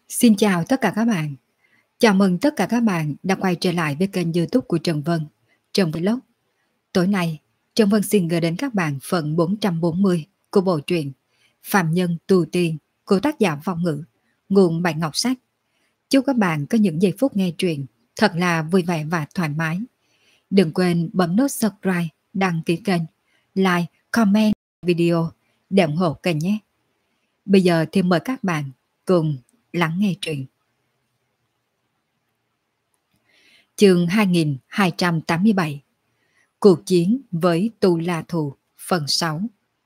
Xin chào tất cả các bạn. Chào mừng tất cả các bạn đã quay trở lại với kênh YouTube của Trần Vân, Trần Vlog. Tối nay, Trần Vân xin gửi đến các bạn phần 440 của bộ truyện Phạm Nhân Tù Tiên của tác giả Vong Ngữ, nguồn Bạch Ngọc Sách. Chúc các bạn có những giây phút nghe truyện thật là vui vẻ và thoải mái. Đừng quên bấm nút subscribe, đăng ký kênh, like, comment video để ủng hộ kênh nhé. Bây giờ thì mời các bạn cùng lắng nghe truyện. Chương 2287 Cuộc chiến với Tu La Thù phần 6.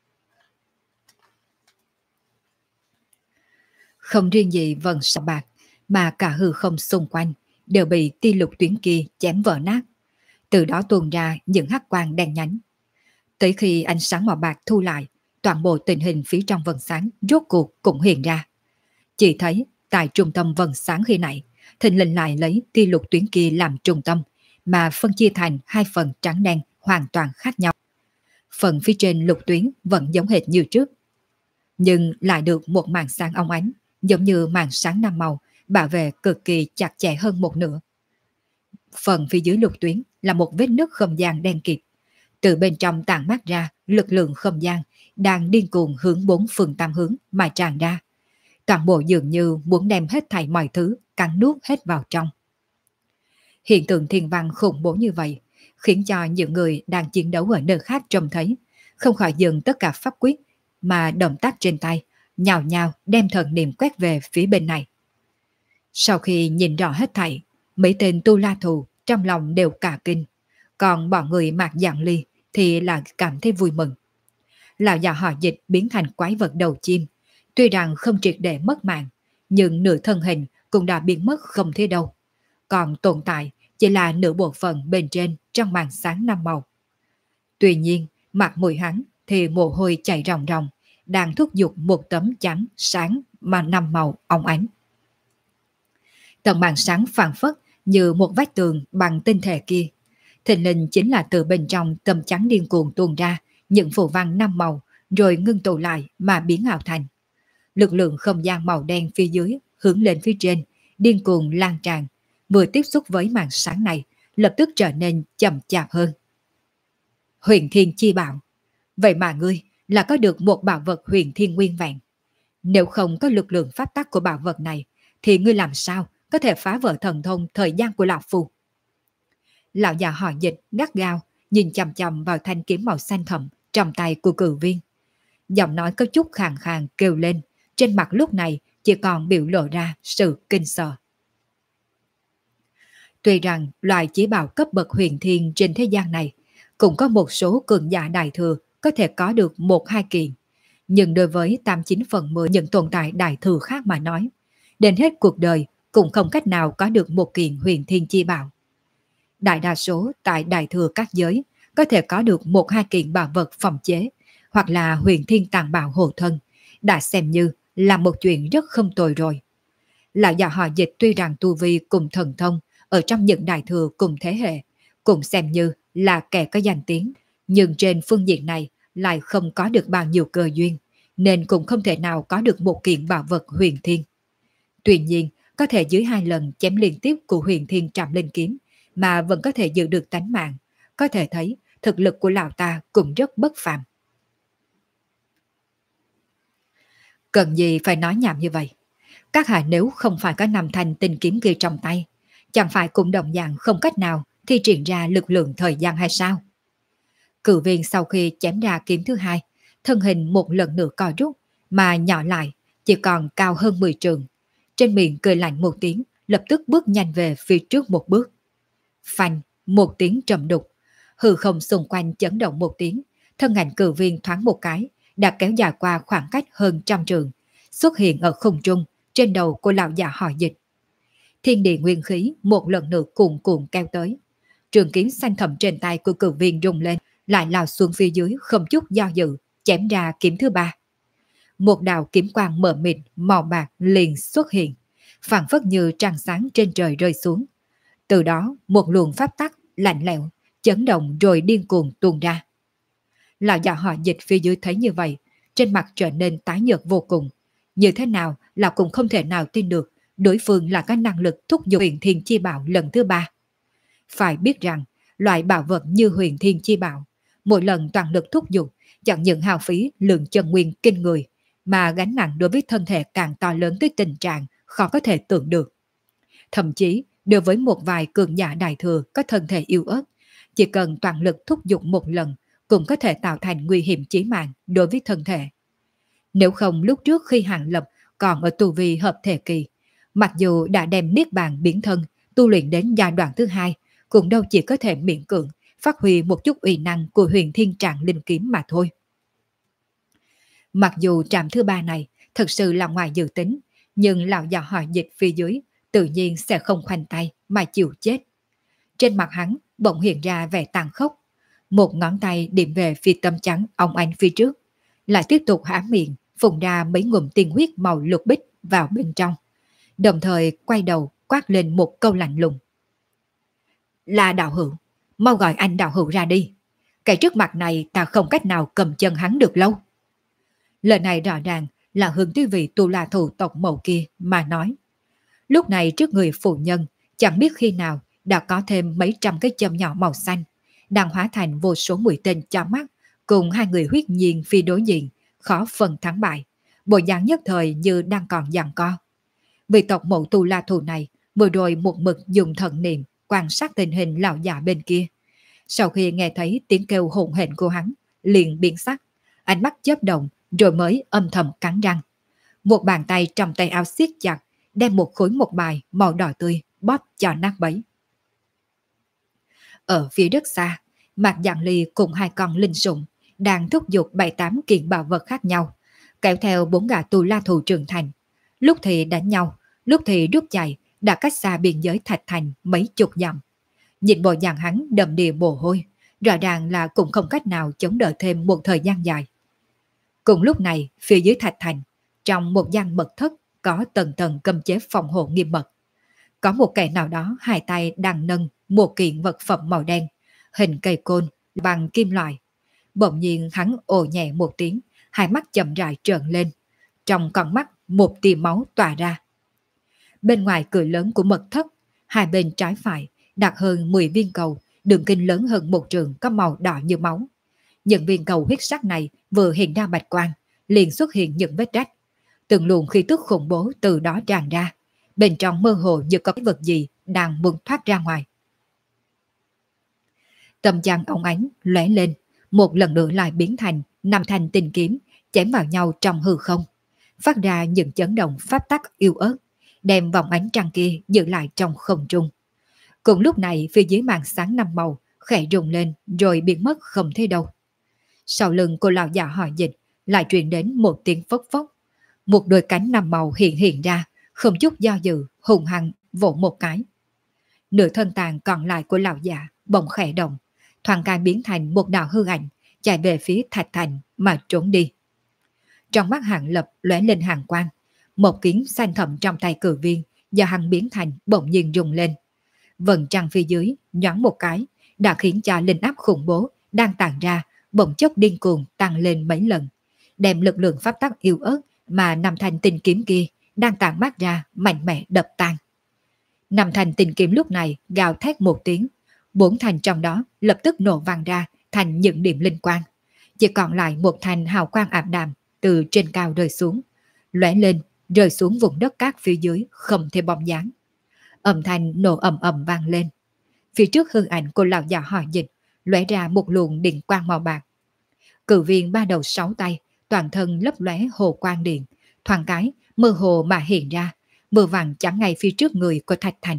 Không riêng gì vần sao bạc mà cả hư không xung quanh đều bị tia lục tuyến kia chém vỡ nát. Từ đó tuôn ra những hắc quang đen nhánh. Tới khi ánh sáng màu bạc thu lại, toàn bộ tình hình phía trong vần sáng rốt cuộc cũng hiện ra. Chỉ thấy tại trung tâm vần sáng khi nãy, thình lình lại lấy tia lục tuyến kia làm trung tâm, mà phân chia thành hai phần trắng đen hoàn toàn khác nhau. Phần phía trên lục tuyến vẫn giống hệt như trước, nhưng lại được một màn sáng óng ánh, giống như màn sáng năm màu, bảo vệ cực kỳ chặt chẽ hơn một nửa. Phần phía dưới lục tuyến là một vết nứt không gian đen kịt. Từ bên trong tản mát ra lực lượng không gian đang điên cuồng hướng bốn phương tám hướng mà tràn ra. Toàn bộ dường như muốn đem hết thảy mọi thứ cắn nuốt hết vào trong. Hiện tượng thiên văn khủng bố như vậy khiến cho những người đang chiến đấu ở nơi khác trông thấy, không khỏi dừng tất cả pháp quyết mà động tác trên tay, nhào nhào đem thần niệm quét về phía bên này. Sau khi nhìn rõ hết thảy, mấy tên Tu La Thù trong lòng đều cả kinh, còn bọn người Mạc Dạng Ly thì là cảm thấy vui mừng. Lão già họ Dịch biến thành quái vật đầu chim, tuy rằng không triệt để mất mạng, nhưng nửa thân hình cũng đã biến mất không thấy đâu. Còn tồn tại chỉ là nửa bộ phận bên trên trong màn sáng năm màu. Tuy nhiên, mặt mũi hắn thì mồ hôi chảy ròng ròng, đang thúc giục một tấm trắng sáng mà năm màu óng ánh. Tầng màn sáng phảng phất như một vách tường bằng tinh thể kia. Thình lình chính là từ bên trong tấm trắng điên cuồng tuôn ra những phù văn năm màu, rồi ngưng tụ lại mà biến ảo thành. Lực lượng không gian màu đen phía dưới hướng lên phía trên, điên cuồng lan tràn, vừa tiếp xúc với màn sáng này, lập tức trở nên chậm chạp hơn. Huyền Thiên Chi Bảo, vậy mà ngươi là có được một bảo vật huyền thiên nguyên vẹn. Nếu không có lực lượng pháp tắc của bảo vật này, thì ngươi làm sao có thể phá vỡ thần thông thời gian của lão phu? Lão già họ Dịch gắt gao nhìn chằm chằm vào thanh kiếm màu xanh thẫm trong tay của Cửu Viên. Giọng nói có chút khàn khàn kêu lên, trên mặt lúc này chỉ còn biểu lộ ra sự kinh sợ. Tuy rằng loài chí bảo cấp bậc huyền thiên trên thế gian này cũng có một số cường giả đại thừa có thể có được một hai kiện, nhưng đối với 89/10 những tồn tại đại thừa khác mà nói, đến hết cuộc đời cũng không cách nào có được một kiện huyền thiên chi bảo. Đại đa số tại đại thừa các giới có thể có được một hai kiện bảo vật phòng chế hoặc là huyền thiên tàng bảo hộ thân, đã xem như là một chuyện rất không tồi rồi. Lão già họ Dịch tuy rằng tu vi cùng thần thông ở trong những đại thừa cùng thế hệ, cũng xem như là kẻ có danh tiếng, nhưng trên phương diện này lại không có được bao nhiêu cơ duyên, nên cũng không thể nào có được một kiện bảo vật huyền thiên. Tuy nhiên, có thể dưới 2 lần chém liên tiếp của huyền thiên trảm linh kiếm mà vẫn có thể giữ được tánh mạng, có thể thấy thực lực của lão ta cũng rất bất phàm. Cần gì phải nói nhảm như vậy? Các hạ nếu không phải có 5 thanh tinh kiếm kia trong tay, chẳng phải cũng đồng dạng không cách nào thi triển ra lực lượng thời gian hay sao? Cửu Viên sau khi chém ra kiếm thứ hai, thân hình một lần nữa co rút mà nhỏ lại, chỉ còn cao hơn 10 trượng. Trên miệng cười lạnh một tiếng, lập tức bước nhanh về phía trước một bước. Phanh, một tiếng trầm đục, hư không xung quanh chấn động một tiếng, thân ảnh Cửu Viên thoáng một cái đã kéo dài qua khoảng cách hơn 100 trượng, xuất hiện ở không trung trên đầu của lão già họ Dịch. Thiên địa nguyên khí một lần nữa cuồn cuộn kéo tới. Trường kiếm xanh thẳm trên tay của Cửu Viên rung lên, lại lao xuống phía dưới không chút do dự, chém ra kiếm thứ ba. Một đạo kiếm quang mờ mịt màu bạc liền xuất hiện, phảng phất như trăng sáng trên trời rơi xuống. Từ đó một luồng pháp tắc lạnh lẽo chấn động rồi điên cuồng tuôn ra. Lão già họ Dịch phía dưới thấy như vậy, trên mặt trở nên tái nhợt vô cùng. Như thế nào là cũng không thể nào tin được đối phương là có năng lực thúc giục huyền thiên chi bảo lần thứ ba. Phải biết rằng, loại bảo vật như huyền thiên chi bảo, mỗi lần toàn lực thúc giục chẳng những hao phí lượng chân nguyên kinh người, mà gánh nặng đối với thân thể càng to lớn tới tình trạng khó có thể tưởng được. Thậm chí, đối với một vài cường giả đại thừa có thân thể yếu ớt, chỉ cần toàn lực thúc giục một lần cũng có thể tạo thành nguy hiểm chí mạng đối với thân thể. Nếu không lúc trước khi Hàng Lập còn ở tu vi hợp thể kỳ, mặc dù đã đem niết bàn biến thân tu luyện đến giai đoạn thứ hai, cũng đâu chỉ có thể miễn cưỡng phát huy một chút uy năng của huyền thiên trạng linh kiếm mà thôi. Mặc dù trạm thứ ba này thật sự là ngoài dự tính, nhưng lão già họ Dịch phía dưới tự nhiên sẽ không khoanh tay mà chịu chết. Trên mặt hắn bỗng hiện ra vẻ tàn khốc, một ngón tay điểm về phía tâm trắng ông anh phía trước, lại tiếp tục há miệng phun ra mấy ngụm tiên huyết màu lục bích vào bên trong, đồng thời quay đầu quát lên một câu lạnh lùng. Là đạo hữu, mau gọi anh đạo hữu ra đi. Cái trước mặt này ta không cách nào cầm chân hắn được lâu. Lời này rõ ràng là hướng tới vị tu la thủ tộc mẫu kia mà nói. Lúc này trước người phụ nhân, chẳng biết khi nào đã có thêm mấy trăm cái châm nhỏ màu xanh, đang hóa thành vô số mũi tên cho mắt, cùng hai người huyết nhiên phi đối diện, khó phần thắng bại. Bộ dáng nhất thời như đang còn giằng co. Vị tộc mẫu tu la thủ này vừa rồi một mực dùng thần niệm quan sát tình hình lão già bên kia. Sau khi nghe thấy tiếng kêu hỗn hển của hắn, liền biến sắc, ánh mắt chớp động rồi mới âm thầm cắn răng. Một bàn tay trong tay áo siết chặt, đem một khối một bài màu đỏ tươi bóp cho nát bấy. Ở phía đất xa, Mạc Giang Ly cùng hai con linh sủng đang thúc giục 7-8 kiện bảo vật khác nhau, kéo theo 4 gã tu la thủ trưởng thành. Lúc thì đánh nhau, lúc thì rút chạy, đã cách xa biên giới Thạch Thành mấy chục dặm. Nhìn bộ dạng hắn đầm đìa mồ hôi, rõ ràng là cũng không cách nào chống đỡ thêm một thời gian dài. Cùng lúc này, phía dưới Thạch Thành, trong một gian mật thất có tầng tầng cấm chế phòng hộ nghiêm mật. Có một kẻ nào đó hai tay đang nâng một kiện vật phẩm màu đen, hình cây côn bằng kim loại. Bỗng nhiên hắn ồ nhẹ một tiếng, hai mắt chậm rãi trợn lên. Trong con mắt một tia máu tỏa ra. Bên ngoài cửa lớn của mật thất, hai bên trái phải đặt hơn 10 viên cầu, đường kính lớn hơn một trường có màu đỏ như máu. Những viên cầu huyết sắc này vừa hiện ra bạch quang, liền xuất hiện những vết rách. Từng luồng khí tức khủng bố từ đó tràn ra. Bên trong mơ hồ như có cái vật gì đang muốn thoát ra ngoài. Tâm trạng óng ánh lóe lên, một lần nữa lại biến thành 5 thanh tinh kiếm chém vào nhau trong hư không, phát ra những chấn động pháp tắc yếu ớt, đem vòng ánh trăng kia giữ lại trong không trung. Cùng lúc này phía dưới màn sáng 5 màu khẽ rung lên rồi biến mất không thấy đâu. Sau lưng của lão già họ Dịch lại truyền đến một tiếng phốc phốc. Một đôi cánh 5 màu hiện ra, không chút do dự, hùng hăng vỗ một cái. Nửa thân tàn còn lại của lão già bỗng khẽ động, thoáng cái biến thành một đạo hư ảnh, chạy về phía Thạch Thành mà trốn đi. Trong mắt Hàng Lập lóe lên hàng quang, một kiếm xanh thẳm trong tay cử viên do hắn biến thành bỗng nhiên rung lên. Vầng trăng phía dưới nhoáng một cái, đã khiến cho linh áp khủng bố đang tàn ra bỗng chốc điên cuồng tăng lên mấy lần, đem lực lượng pháp tắc yếu ớt mà 5 thanh tinh kiếm kia đang tàn mát ra mạnh mẽ đập tan. 5 thanh tinh kiếm lúc này gào thét một tiếng, 4 thanh trong đó lập tức nổ vang ra thành những điểm linh quang, chỉ còn lại một thanh hào quang ảm đạm từ trên cao rơi xuống, lóe lên rơi xuống vùng đất cát phía dưới không thể bóng dáng. Âm thanh nổ ầm ầm vang lên. Phía trước hư ảnh của lão già họ Dịch lóe ra một luồng điện quang màu bạc. Cử viên 3 đầu 6 tay, toàn thân lấp lóe hồ quang điện, thoáng cái mơ hồ mà hiện ra, mưa vàng chắn ngay phía trước người của Thạch Thành.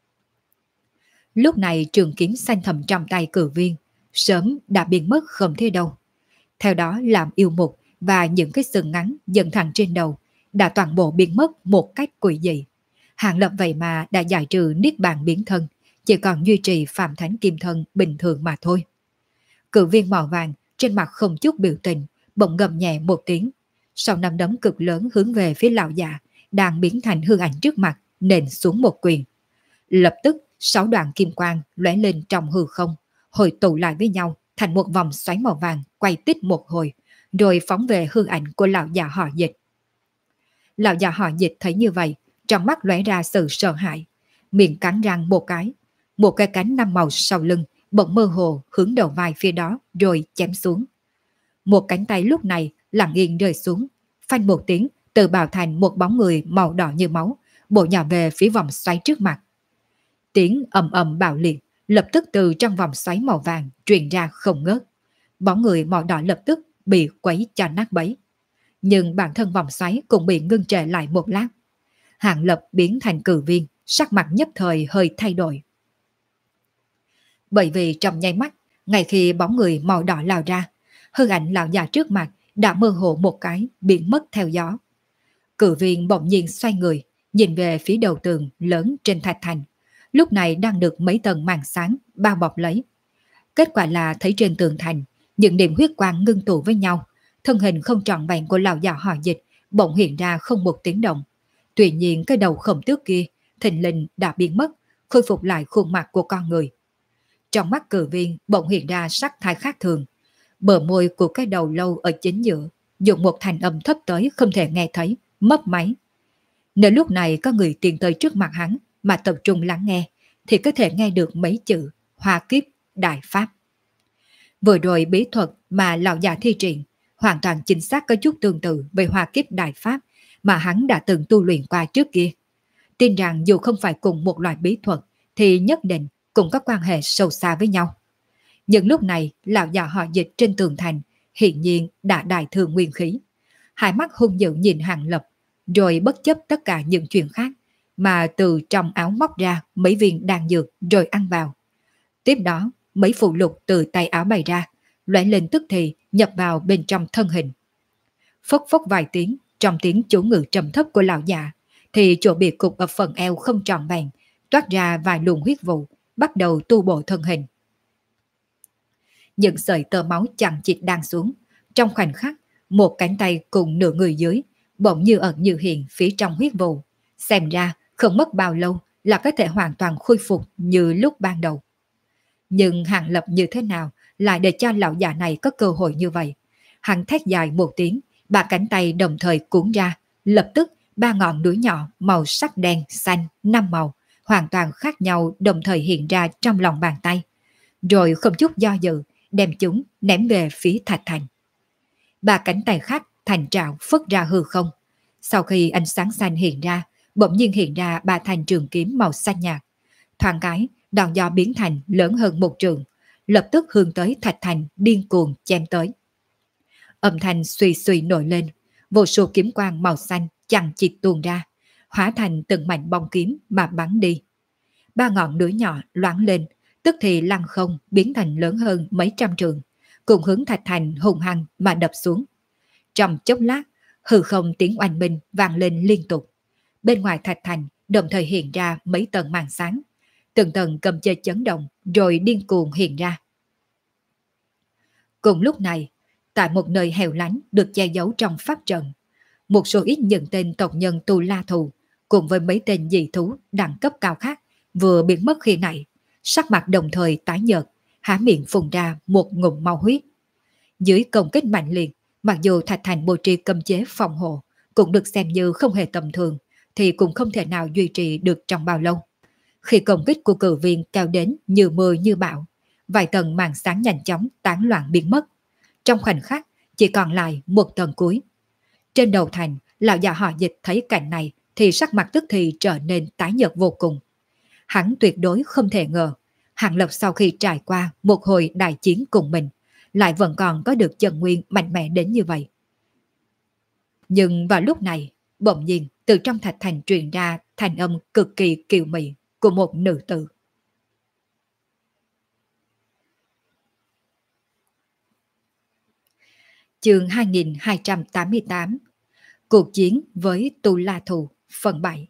Lúc này trường kiếm xanh thẳm trong tay cử viên sớm đã biến mất không thấy đâu. Theo đó làm yêu mục và những cái sừng ngắn dần thẳng trên đầu đã toàn bộ biến mất một cách quỷ dị. Hàng Lập vậy mà đã giải trừ niết bàn biến thân, chỉ còn duy trì phạm thánh kim thân bình thường mà thôi. Cử viên màu vàng trên mặt không chút biểu tình, bỗng gầm nhẹ một tiếng, sau nắm đấm cực lớn hướng về phía lão già đang biến thành hư ảnh trước mặt, nện xuống một quyền. Lập tức 6 đoạn kim quang lóe lên trong hư không, hồi tụ lại với nhau thành một vòng xoáy màu vàng, quay tít một hồi, rồi phóng về hư ảnh của lão già họ Dịch. Lão già họ Dịch thấy như vậy, trong mắt lóe ra sự sợ hãi, miệng cắn răng một cái cánh năm màu sau lưng bỗng mơ hồ hướng đầu vai phía đó rồi chém xuống. Một cánh tay lúc này lặng yên rơi xuống, phanh một tiếng tự bào thành một bóng người màu đỏ như máu, bổ nhào về phía vòng xoáy trước mặt. Tiếng ầm ầm bạo liệt lập tức từ trong vòng xoáy màu vàng truyền ra không ngớt. Bóng người màu đỏ lập tức bị quấy cho nát bấy. Nhưng bản thân vòng xoáy cũng bị ngưng trệ lại một lát. Hạng Lập biến thành cử viên, sắc mặt nhất thời hơi thay đổi. Bởi vì trong nháy mắt, ngay khi bóng người màu đỏ lao ra, hư ảnh lão già trước mặt đã mơ hồ một cái biến mất theo gió. Cử viên bỗng nhiên xoay người, nhìn về phía đầu tường lớn trên thạch thành, lúc này đang được mấy tầng màn sáng bao bọc lấy. Kết quả là thấy trên tường thành, những điểm huyết quang ngưng tụ với nhau, thân hình không trọn vẹn của lão già họ Dịch bỗng hiện ra không một tiếng động. Tuy nhiên cái đầu khổng tước kia thình lình đã biến mất, khôi phục lại khuôn mặt của con người. Trong mắt cử viên bỗng hiện ra sắc thái khác thường. Bờ môi của cái đầu lâu ở chính giữa dùng một thành âm thấp tới không thể nghe thấy, mấp máy. Nếu lúc này có người tiến tới trước mặt hắn mà tập trung lắng nghe, thì có thể nghe được mấy chữ Hoa Kiếp Đại Pháp. Vừa rồi bí thuật mà lão già thi triển hoàn toàn chính xác có chút tương tự với Hoa Kiếp Đại Pháp mà hắn đã từng tu luyện qua trước kia. Tin rằng dù không phải cùng một loại bí thuật thì nhất định cũng có quan hệ sâu xa với nhau. Nhưng lúc này lão già họ Dịch trên tường thành hiển nhiên đã đại thương nguyên khí. Hai mắt hung dữ nhìn Hạng Lập, rồi bất chấp tất cả những chuyện khác mà từ trong áo móc ra mấy viên đan dược rồi ăn vào. Tiếp đó mấy phụ lục từ tay áo bày ra, lóe lên tức thì nhập vào bên trong thân hình. Phốc phốc vài tiếng, trong tiếng chú ngữ trầm thấp của lão già, thì chỗ biệt cục ở phần eo không tròn vẹn, toát ra vài luồng huyết vụ, bắt đầu tu bổ thân hình. Những sợi tơ máu chằng chịt đang xuống, trong khoảnh khắc, một cánh tay cùng nửa người dưới, bỗng như ẩn như hiện phía trong huyết vụ. Xem ra không mất bao lâu là có thể hoàn toàn khôi phục như lúc ban đầu. Nhưng Hạng Lập như thế nào lại để cho lão già này có cơ hội như vậy? Hắn thét dài một tiếng, ba cánh tay đồng thời cuốn ra, lập tức ba ngọn núi nhỏ màu sắc đen, xanh, năm màu, hoàn toàn khác nhau đồng thời hiện ra trong lòng bàn tay. Rồi không chút do dự, đem chúng ném về phía thạch thành. Ba cánh tay khác thành trạo phất ra hư không. Sau khi ánh sáng xanh hiện ra, bỗng nhiên hiện ra ba thanh trường kiếm màu xanh nhạt. Thoáng cái, đòn gió biến thành lớn hơn một trường, lập tức hướng tới thạch thành điên cuồng chém tới. Âm thanh suy suy nổi lên, vô số kiếm quang màu xanh chằng chịt tuôn ra, hóa thành từng mảnh bông kiếm mà bắn đi. Ba ngọn núi nhỏ loáng lên, tức thì lăng không biến thành lớn hơn mấy trăm trường, cùng hướng thạch thành hùng hăng mà đập xuống. Trong chốc lát, hư không tiếng oanh minh vang lên liên tục. Bên ngoài thạch thành đồng thời hiện ra mấy tầng màn sáng, từng tầng cầm chơi chấn động rồi điên cuồng hiện ra. Cùng lúc này, tại một nơi hẻo lánh được che giấu trong pháp trận, một số ít những tên tộc nhân Tu La Thù cùng với mấy tên dị thú đẳng cấp cao khác vừa biến mất khi nãy, sắc mặt đồng thời tái nhợt, há miệng phun ra một ngụm máu huyết. Dưới công kích mạnh liệt, mặc dù thạch thành bố trí cấm chế phòng hộ cũng được xem như không hề tầm thường, thì cũng không thể nào duy trì được trong bao lâu. Khi công kích của cử viên cao đến như mưa như bão, vài tầng màn sáng nhanh chóng tán loạn biến mất. Trong khoảnh khắc chỉ còn lại một tầng cuối. Trên đầu thành, lão già họ Dịch thấy cảnh này thì sắc mặt tức thì trở nên tái nhợt vô cùng. Hắn tuyệt đối không thể ngờ, Hạng Lập sau khi trải qua một hồi đại chiến cùng mình, lại vẫn còn có được chân nguyên mạnh mẽ đến như vậy. Nhưng vào lúc này, bỗng nhiên từ trong thạch thành truyền ra thanh âm cực kỳ kiều mị của một nữ tử. Chương 2288, Cuộc chiến với Tu La Thù, phần 7.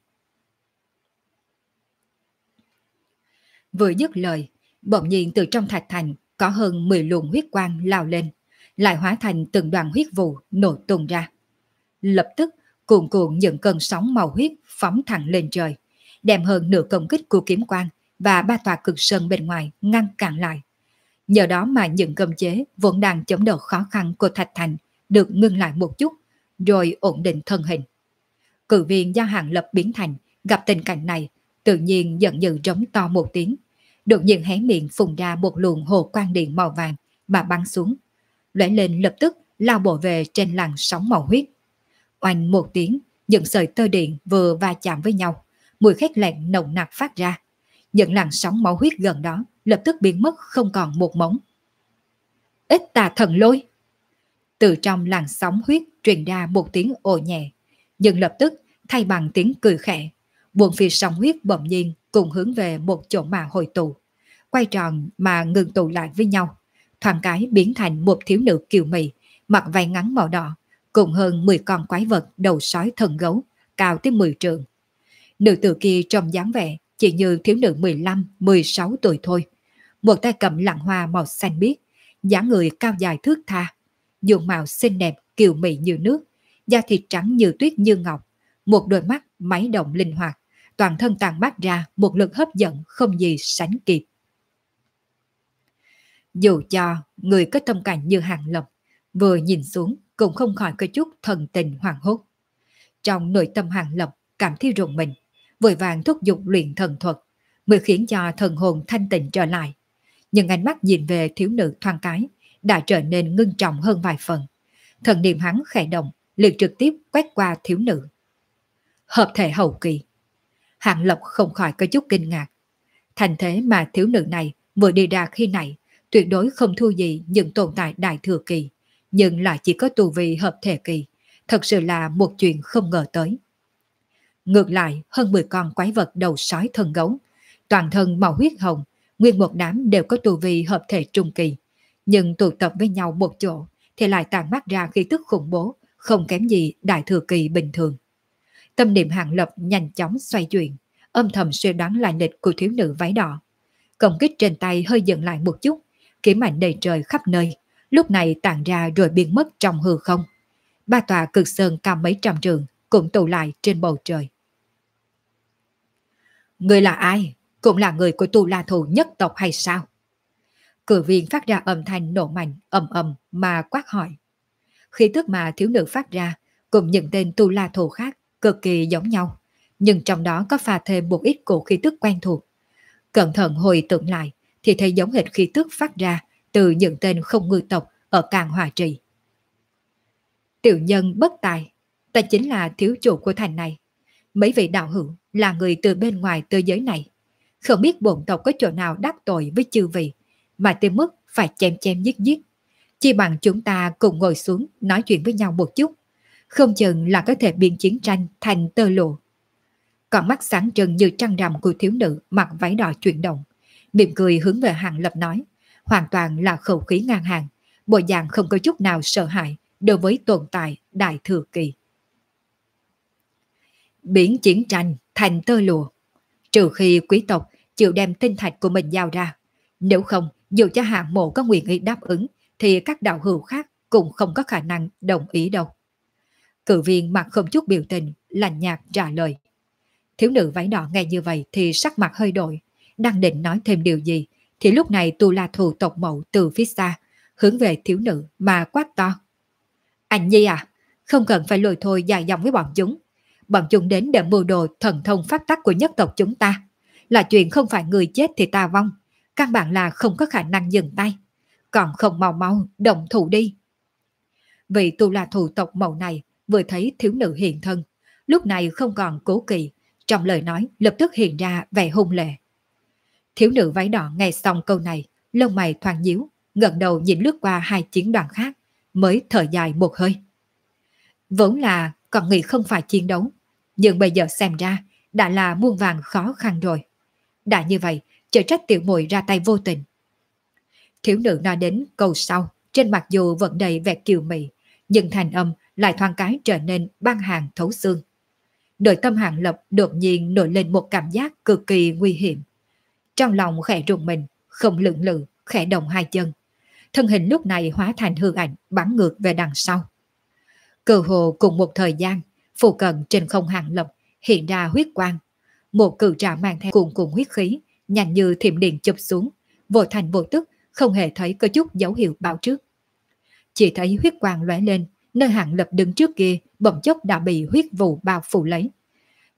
Vừa dứt lời, bỗng nhiên từ trong thạch thành có hơn 10 luồng huyết quang lao lên, lại hóa thành từng đoàn huyết vụ nổ tung ra. Lập tức, cuồn cuộn những cơn sóng màu huyết phóng thẳng lên trời, đem hơn nửa công kích của kiếm quang và ba tòa cực sơn bên ngoài ngăn cản lại. Nhờ đó mà những cấm chế vốn đang chống đỡ khó khăn của thạch thành được ngưng lại một chút, rồi ổn định thân hình. Cử viên do Hạng Lập biến thành Gặp tình cảnh này, tự nhiên giận dữ rống to một tiếng, đột nhiên hé miệng phun ra một luồng hồ quang điện màu vàng mà bắn xuống, lóe lên lập tức lao bộ về trên làn sóng màu huyết. Oanh một tiếng, những sợi tơ điện vừa va chạm với nhau, mùi khét lẹn nồng nặc phát ra. Những làn sóng máu huyết gần đó lập tức biến mất không còn một mống. Ít tà thần lôi! Từ trong làn sóng huyết truyền ra một tiếng ồ nhẹ, nhưng lập tức thay bằng tiếng cười khẽ. Buồn phi sóng huyết bỗng nhiên cùng hướng về một chỗ mà hồi tụ, quay tròn mà ngừng tụ lại với nhau, thoáng cái biến thành một thiếu nữ kiều mị, mặc váy ngắn màu đỏ, cùng hơn 10 con quái vật đầu sói thân gấu, cao tới 10 trượng. Nữ tử kia trông dáng vẻ chỉ như thiếu nữ 15-16 tuổi thôi, một tay cầm lạng hoa màu xanh biếc, dáng người cao dài thước tha, dung mạo xinh đẹp kiều mị như nước, da thịt trắng như tuyết như ngọc, một đôi mắt máy động linh hoạt, toàn thân tàn mát ra một lực hấp dẫn không gì sánh kịp. Dù cho người có tâm cảnh như Hàng Lập, vừa nhìn xuống cũng không khỏi có chút thần tình hoảng hốt. Trong nội tâm Hàng Lập cảm thấy rùng mình, vội vàng thúc giục luyện thần thuật, mới khiến cho thần hồn thanh tịnh trở lại. Nhưng ánh mắt nhìn về thiếu nữ thoáng cái đã trở nên ngưng trọng hơn vài phần. Thần niệm hắn khẽ động, liền trực tiếp quét qua thiếu nữ. Hợp thể hậu kỳ. Hàng Lập không khỏi có chút kinh ngạc. Thành thế mà thiếu nữ này vừa đi ra khi này, tuyệt đối không thua gì những tồn tại đại thừa kỳ, nhưng lại chỉ có tu vi hợp thể kỳ, thật sự là một chuyện không ngờ tới. Ngược lại, hơn 10 con quái vật đầu sói thân gấu, toàn thân màu huyết hồng, nguyên một đám đều có tu vi hợp thể trung kỳ, nhưng tụ tập với nhau một chỗ thì lại tàn mát ra khí tức khủng bố, không kém gì đại thừa kỳ bình thường. Tâm niệm Hàng Lập nhanh chóng xoay chuyển, âm thầm suy đoán lại lịch của thiếu nữ váy đỏ. Công kích trên tay hơi dừng lại một chút, kiếm ảnh đầy trời khắp nơi, lúc này tản ra rồi biến mất trong hư không. Ba tòa cực sơn cao mấy trăm trượng cũng tụ lại trên bầu trời. Người là ai? Cũng là người của Tu La Thù nhất tộc hay sao? Cử viên phát ra âm thanh nổ mạnh ầm ầm mà quát hỏi. Khí tức mà thiếu nữ phát ra cùng những tên Tu La Thù khác cực kỳ giống nhau, nhưng trong đó có pha thêm một ít cổ khí tức quen thuộc. Cẩn thận hồi tưởng lại thì thấy giống hệt khí tức phát ra từ những tên không ngư tộc ở Càng Hòa Trì. Tiểu nhân bất tài, ta chính là thiếu chủ của thành này. Mấy vị đạo hữu là người từ bên ngoài tư giới này, không biết bổn tộc có chỗ nào đắc tội với chư vị mà tới mức phải chém chém giết giết. Chỉ bằng chúng ta cùng ngồi xuống nói chuyện với nhau một chút, không chừng là có thể biến chiến tranh thành tơ lụa. Còn mắt sáng trừng như trăng rằm của thiếu nữ mặc váy đỏ chuyển động, mỉm cười hướng về Hàng Lập nói, hoàn toàn là khẩu khí ngang hàng, bộ dạng không có chút nào sợ hãi đối với tồn tại đại thừa kỳ. Biến chiến tranh thành tơ lụa, trừ khi quý tộc chịu đem tinh thạch của mình giao ra, nếu không dù cho hạng mộ có nguyện ý đáp ứng thì các đạo hữu khác cũng không có khả năng đồng ý đâu. Cử viên mặt không chút biểu tình, lạnh nhạt trả lời. Thiếu nữ váy đỏ nghe như vậy thì sắc mặt hơi đổi, đang định nói thêm điều gì thì lúc này Tu La Thù tộc mẫu từ phía xa hướng về thiếu nữ mà quát to. Anh Nhi à, không cần phải lôi thôi dài dòng với bọn chúng đến để mưu đồ thần thông phát tắc của nhất tộc chúng ta, là chuyện không phải người chết thì ta vong, căn bản là không có khả năng dừng tay, còn không mau mau động thủ đi. Vị Tu La Thù tộc mẫu này vừa thấy thiếu nữ hiện thân, lúc này không còn cố kỵ, trong lời nói lập tức hiện ra vẻ hung lệ. Thiếu nữ váy đỏ nghe xong câu này, lông mày thoáng nhíu, ngẩng đầu nhìn lướt qua hai chiến đoàn khác, mới thở dài một hơi. Vốn là còn nghĩ không phải chiến đấu, nhưng bây giờ xem ra đã là muôn vàn khó khăn rồi. Đã như vậy, chớ trách tiểu muội ra tay vô tình. Thiếu nữ nói đến câu sau, trên mặt dù vẫn đầy vẻ kiều mị, nhưng thành âm lại thoáng cái trở nên băng hàn thấu xương. Nội tâm Hàng Lập đột nhiên nổi lên một cảm giác cực kỳ nguy hiểm. Trong lòng khẽ rùng mình, không lưỡng lự, khẽ động hai chân. Thân hình lúc này hóa thành hư ảnh bắn ngược về đằng sau. Cơ hồ cùng một thời gian, phụ cận trên không Hàng Lập hiện ra huyết quang. Một cự trảo mang theo cùng huyết khí, nhanh như thiểm điện chụp xuống, vô thành vô tức, không hề thấy có chút dấu hiệu báo trước. Chỉ thấy huyết quang lóe lên, nơi Hàng Lập đứng trước kia bỗng chốc đã bị huyết vụ bao phủ lấy.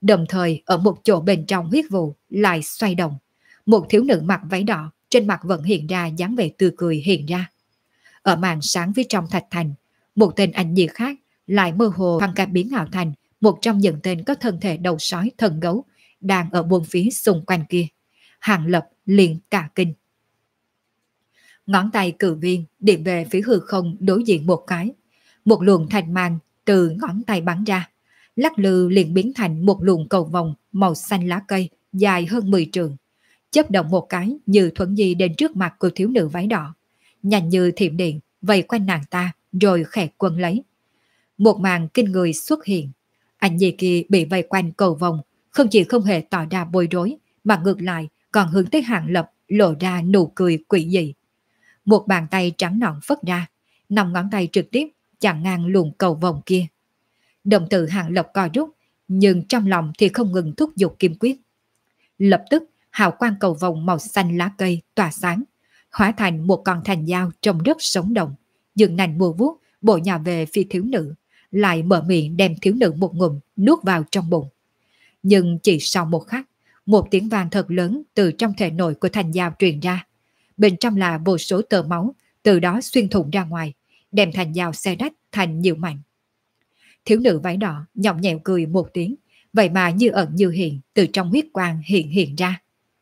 Đồng thời ở một chỗ bên trong huyết vụ lại xoay động. Một thiếu nữ mặc váy đỏ, trên mặt vẫn hiện ra dáng vẻ tươi cười hiện ra. Ở màn sáng phía trong thạch thành, một tên anh nhi khác lại mơ hồ thăng ca biến ảo thành một trong những tên có thân thể đầu sói thần gấu đang ở buôn phía xung quanh kia. Hàng Lập liền cả kinh. Ngón tay cử viên điểm về phía hư không đối diện một cái. Một luồng thanh mang từ ngón tay bắn ra, lắc lư liền biến thành một luồng cầu vồng màu xanh lá cây dài hơn 10 trượng. Chớp động một cái như thuận di đến trước mặt của thiếu nữ váy đỏ, nhanh như thiểm điện vây quanh nàng ta rồi khẽ quấn lấy. Một màn kinh người xuất hiện. Anh nhi kia bị vây quanh cầu vồng, không chỉ không hề tỏ ra bối rối, mà ngược lại còn hướng tới Hàng Lập lộ ra nụ cười quỷ dị. Một bàn tay trắng nõn phất ra, 5 ngón tay trực tiếp chặn ngang luồng cầu vồng kia. Đồng tử Hàng Lập co rút, nhưng trong lòng thì không ngừng thúc giục kim quyết. Lập tức hào quang cầu vồng màu xanh lá cây tỏa sáng, hóa thành một con thành dao trông rất sống động, dừng nành mùa vuốt bổ nhào về phía thiếu nữ, lại mở miệng đem thiếu nữ một ngụm nuốt vào trong bụng. Nhưng chỉ sau một khắc, một tiếng vang thật lớn từ trong thể nội của thành dao truyền ra. Bên trong là vô số tơ máu từ đó xuyên thủng ra ngoài, đem thành dao xé rách thành nhiều mảnh. Thiếu nữ váy đỏ nhõng nhẽo cười một tiếng, vậy mà như ẩn như hiện từ trong huyết quang hiện ra.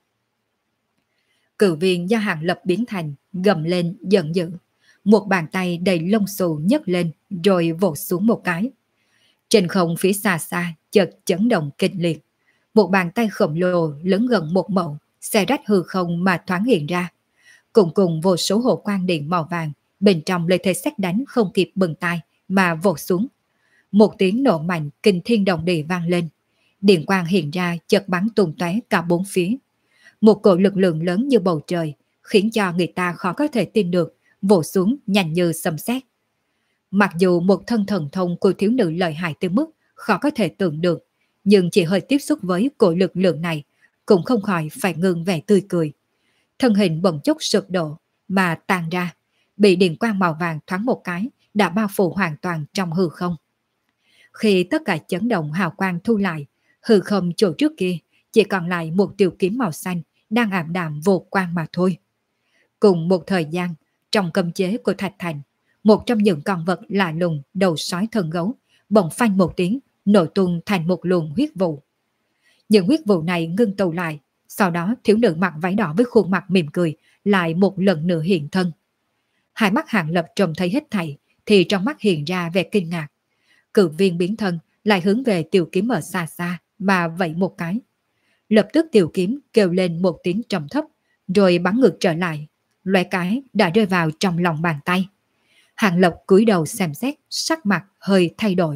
Cự viên do Hàng Lập biến thành gầm lên giận dữ, một bàn tay đầy lông xù nhấc lên rồi vỗ xuống một cái. Trên không phía xa xa chợt chấn động kịch liệt, một bàn tay khổng lồ lớn gần một mẫu xé rách hư không mà thoáng hiện ra, cùng vô số hồ quang điện màu vàng bên trong lấy thế sét đánh không kịp bừng tai mà vỗ xuống. Một tiếng nổ mạnh kinh thiên động địa vang lên, điện quang hiện ra chợt bắn tung tóe cả bốn phía. Một cỗ lực lượng lớn như bầu trời khiến cho người ta khó có thể tin được, vỗ xuống nhanh như sấm sét. Mặc dù một thân thần thông của thiếu nữ lợi hại tới mức khó có thể tưởng được, nhưng chỉ hơi tiếp xúc với cỗ lực lượng này cũng không khỏi phải ngừng vẻ tươi cười. Thân hình bỗng chốc sụp đổ mà tan ra, bị điện quang màu vàng thoáng một cái đã bao phủ hoàn toàn trong hư không. Khi tất cả chấn động hào quang thu lại, hư không chỗ trước kia chỉ còn lại một tiểu kiếm màu xanh đang ảm đạm vô quang mà thôi. Cùng một thời gian, trong cấm chế của Thạch Thành, một trong những con vật lạ lùng đầu sói thần gấu bỗng phanh một tiếng nổ tung thành một luồng huyết vụ. Những huyết vụ này ngưng tụ lại, sau đó thiếu nữ mặc váy đỏ với khuôn mặt mỉm cười lại một lần nữa hiện thân. Hai mắt Hàng Lập trông thấy hết thảy thì trong mắt hiện ra vẻ kinh ngạc. Cự viên biến thân lại hướng về tiểu kiếm ở xa xa mà vẫy một cái. Lập tức tiểu kiếm kêu lên một tiếng trầm thấp rồi bắn ngược trở lại, lóe cái đã rơi vào trong lòng bàn tay. Hàng Lập cúi đầu xem xét, sắc mặt hơi thay đổi.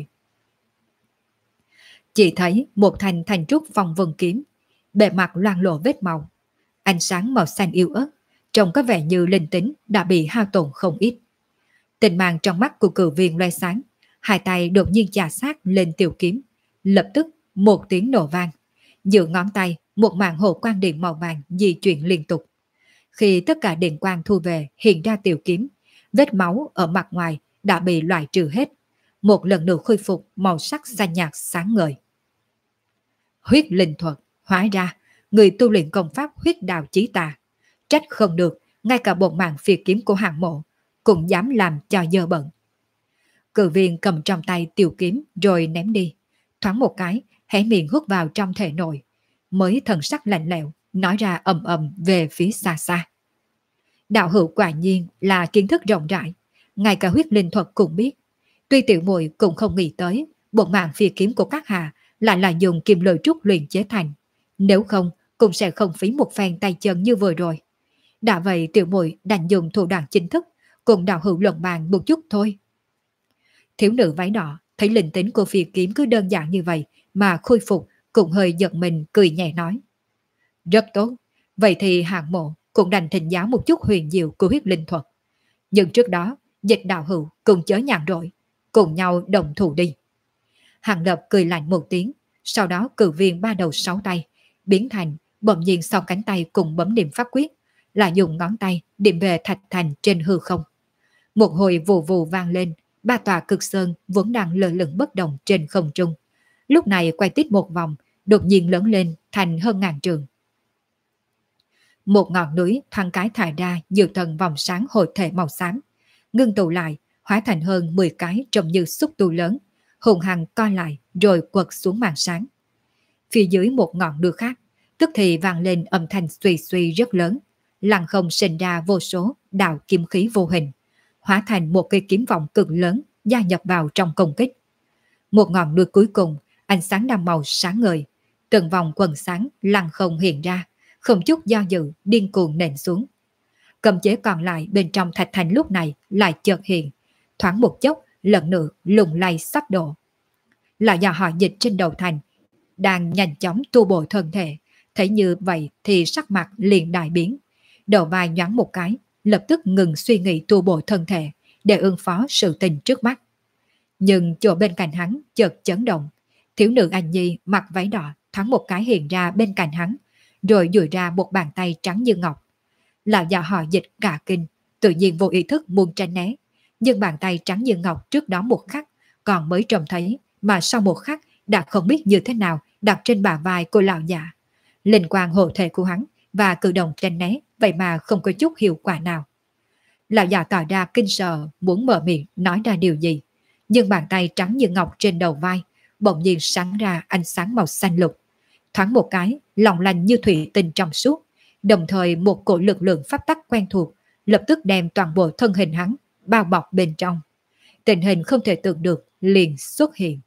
Chỉ thấy một thanh thành trúc phong vân kiếm, bề mặt loang lộ vết màu, ánh sáng màu xanh yếu ớt, trông có vẻ như linh tính đã bị hao tổn không ít. Tình mang trong mắt của cự viên loe sáng, hai tay đột nhiên chà sát lên tiểu kiếm, lập tức một tiếng nổ vang, giữa ngón tay một màn hồ quang điện màu vàng di chuyển liên tục. Khi tất cả điện quang thu về hiện ra tiểu kiếm, vết máu ở mặt ngoài đã bị loại trừ hết, một lần nữa khôi phục màu sắc xanh nhạt sáng ngời. Huyết linh thuật, hóa ra người tu luyện công pháp huyết đạo chí tà, trách không được ngay cả bộ mạng phi kiếm của Hàng Mộ cũng dám làm cho dơ bẩn. Cự viên cầm trong tay tiểu kiếm rồi ném đi, thoáng một cái hé miệng hút vào trong thể nội, mới thần sắc lạnh lẽo nói ra ầm ầm về phía xa xa. Đạo hữu quả nhiên là kiến thức rộng rãi, ngay cả huyết linh thuật cũng biết. Tuy tiểu muội cũng không nghĩ tới bộ mạng phi kiếm của các hạ lại là dùng kim lợi trúc luyện chế thành, nếu không cũng sẽ không phí một phen tay chân như vừa rồi. Đã vậy tiểu muội đành dùng thủ đoạn chính thức cùng đạo hữu luận bàn một chút thôi. Thiếu nữ váy đỏ thấy linh tính của phi kiếm cứ đơn giản như vậy mà khôi phục, cũng hơi giận mình cười nhẹ nói. Rất tốt, vậy thì Hàng Mộ cũng đành thỉnh giáo một chút huyền diệu của huyết linh thuật. Nhưng trước đó, Dịch đạo hữu cùng chớ nhàn rỗi, cùng nhau đồng thủ đi. Hàng Lập cười lạnh một tiếng, sau đó cự viên ba đầu sáu tay, biến thành bỗng nhiên sau cánh tay cùng bấm niệm pháp quyết, lại dùng ngón tay điểm về Thạch Thành trên hư không. Một hồi vù vù vang lên, ba tòa cực sơn vốn đang lơ lửng bất động trên không trung. Lúc này quay tít một vòng, đột nhiên lớn lên thành hơn ngàn trường. Một ngọn núi thoáng cái thải ra nhiều tầng vòng sáng hội thể màu xám, ngưng tụ lại, hóa thành hơn 10 cái trông như xúc tu lớn, hùng hằng co lại rồi quật xuống màn sáng. Phía dưới một ngọn núi khác, tức thì vang lên âm thanh suy suy rất lớn, lặng không sinh ra vô số đạo kiếm khí vô hình, hóa thành một cây kiếm vọng cực lớn gia nhập vào trong công kích. Một ngọn núi cuối cùng, ánh sáng đam màu sáng ngời, từng vòng quần sáng lặng không hiện ra, không chút do dự điên cuồng nện xuống. Cấm chế còn lại bên trong thạch thành lúc này lại chợt hiện, thoáng một chốc lần nữa lùng lay sắp đổ. Là do họ Dịch trên đầu thành đang nhanh chóng tu bổ thân thể, thấy như vậy thì sắc mặt liền đại biến, đầu vai nhoáng một cái, lập tức ngừng suy nghĩ tu bổ thân thể để ứng phó sự tình trước mắt. Nhưng chỗ bên cạnh hắn chợt chấn động, thiếu nữ Anh Nhi mặc váy đỏ thoáng một cái hiện ra bên cạnh hắn, rồi duỗi ra một bàn tay trắng như ngọc. Lão già họ Dịch cả kinh, tự nhiên vô ý thức muốn tránh né, nhưng bàn tay trắng như ngọc trước đó một khắc còn mới trông thấy, mà sau một khắc đã không biết như thế nào đặt trên bả vai của lão già. Linh quang hộ thể của hắn và cử động tránh né vậy mà không có chút hiệu quả nào. Lão già tỏ ra kinh sợ, muốn mở miệng nói ra điều gì, nhưng bàn tay trắng như ngọc trên đầu vai bỗng nhiên sáng ra ánh sáng màu xanh lục, thoáng một cái long lanh như thủy tinh trong suốt, đồng thời một cổ lực lượng pháp tắc quen thuộc lập tức đem toàn bộ thân hình hắn bao bọc bên trong. Tình hình không thể tưởng được liền xuất hiện.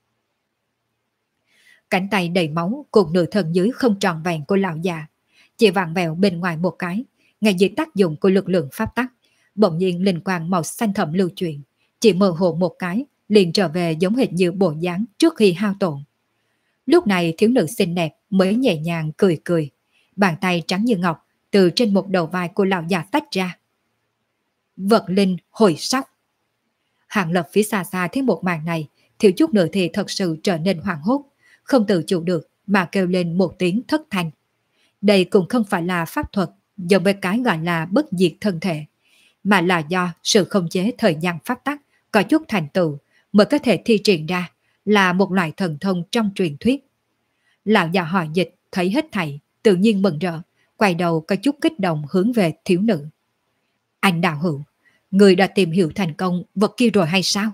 Cánh tay đầy máu cùng nửa thân dưới không tròn vẹn của lão già chỉ vặn vẹo bên ngoài một cái, ngay dưới tác dụng của lực lượng pháp tắc, bỗng nhiên linh quang màu xanh thẫm lưu chuyển, chỉ mơ hồ một cái liền trở về giống hệt như bộ dáng trước khi hao tổn. Lúc này thiếu nữ xinh đẹp mới nhẹ nhàng cười cười, bàn tay trắng như ngọc từ trên một đầu vai của lão già tách ra. Vật linh hồi sóc. Hàng Lập phía xa xa thấy một màn này, thiếu chút nữa thì thật sự trở nên hoảng hốt, không tự chủ được mà kêu lên một tiếng thất thanh. Đây cũng không phải là pháp thuật giống với cái gọi là bất diệt thân thể, mà là do sự khống chế thời gian pháp tắc có chút thành tựu mới có thể thi triển ra, là một loại thần thông trong truyền thuyết. Lão già họ Dịch thấy hết thảy, tự nhiên mừng rỡ, quay đầu có chút kích động hướng về thiếu nữ. Anh đạo hữu, người đã tìm hiểu thành công vật kia rồi hay sao?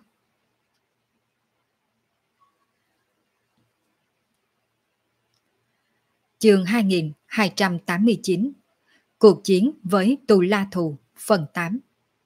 Chương 2289, cuộc chiến với Tù La Thù, phần 8.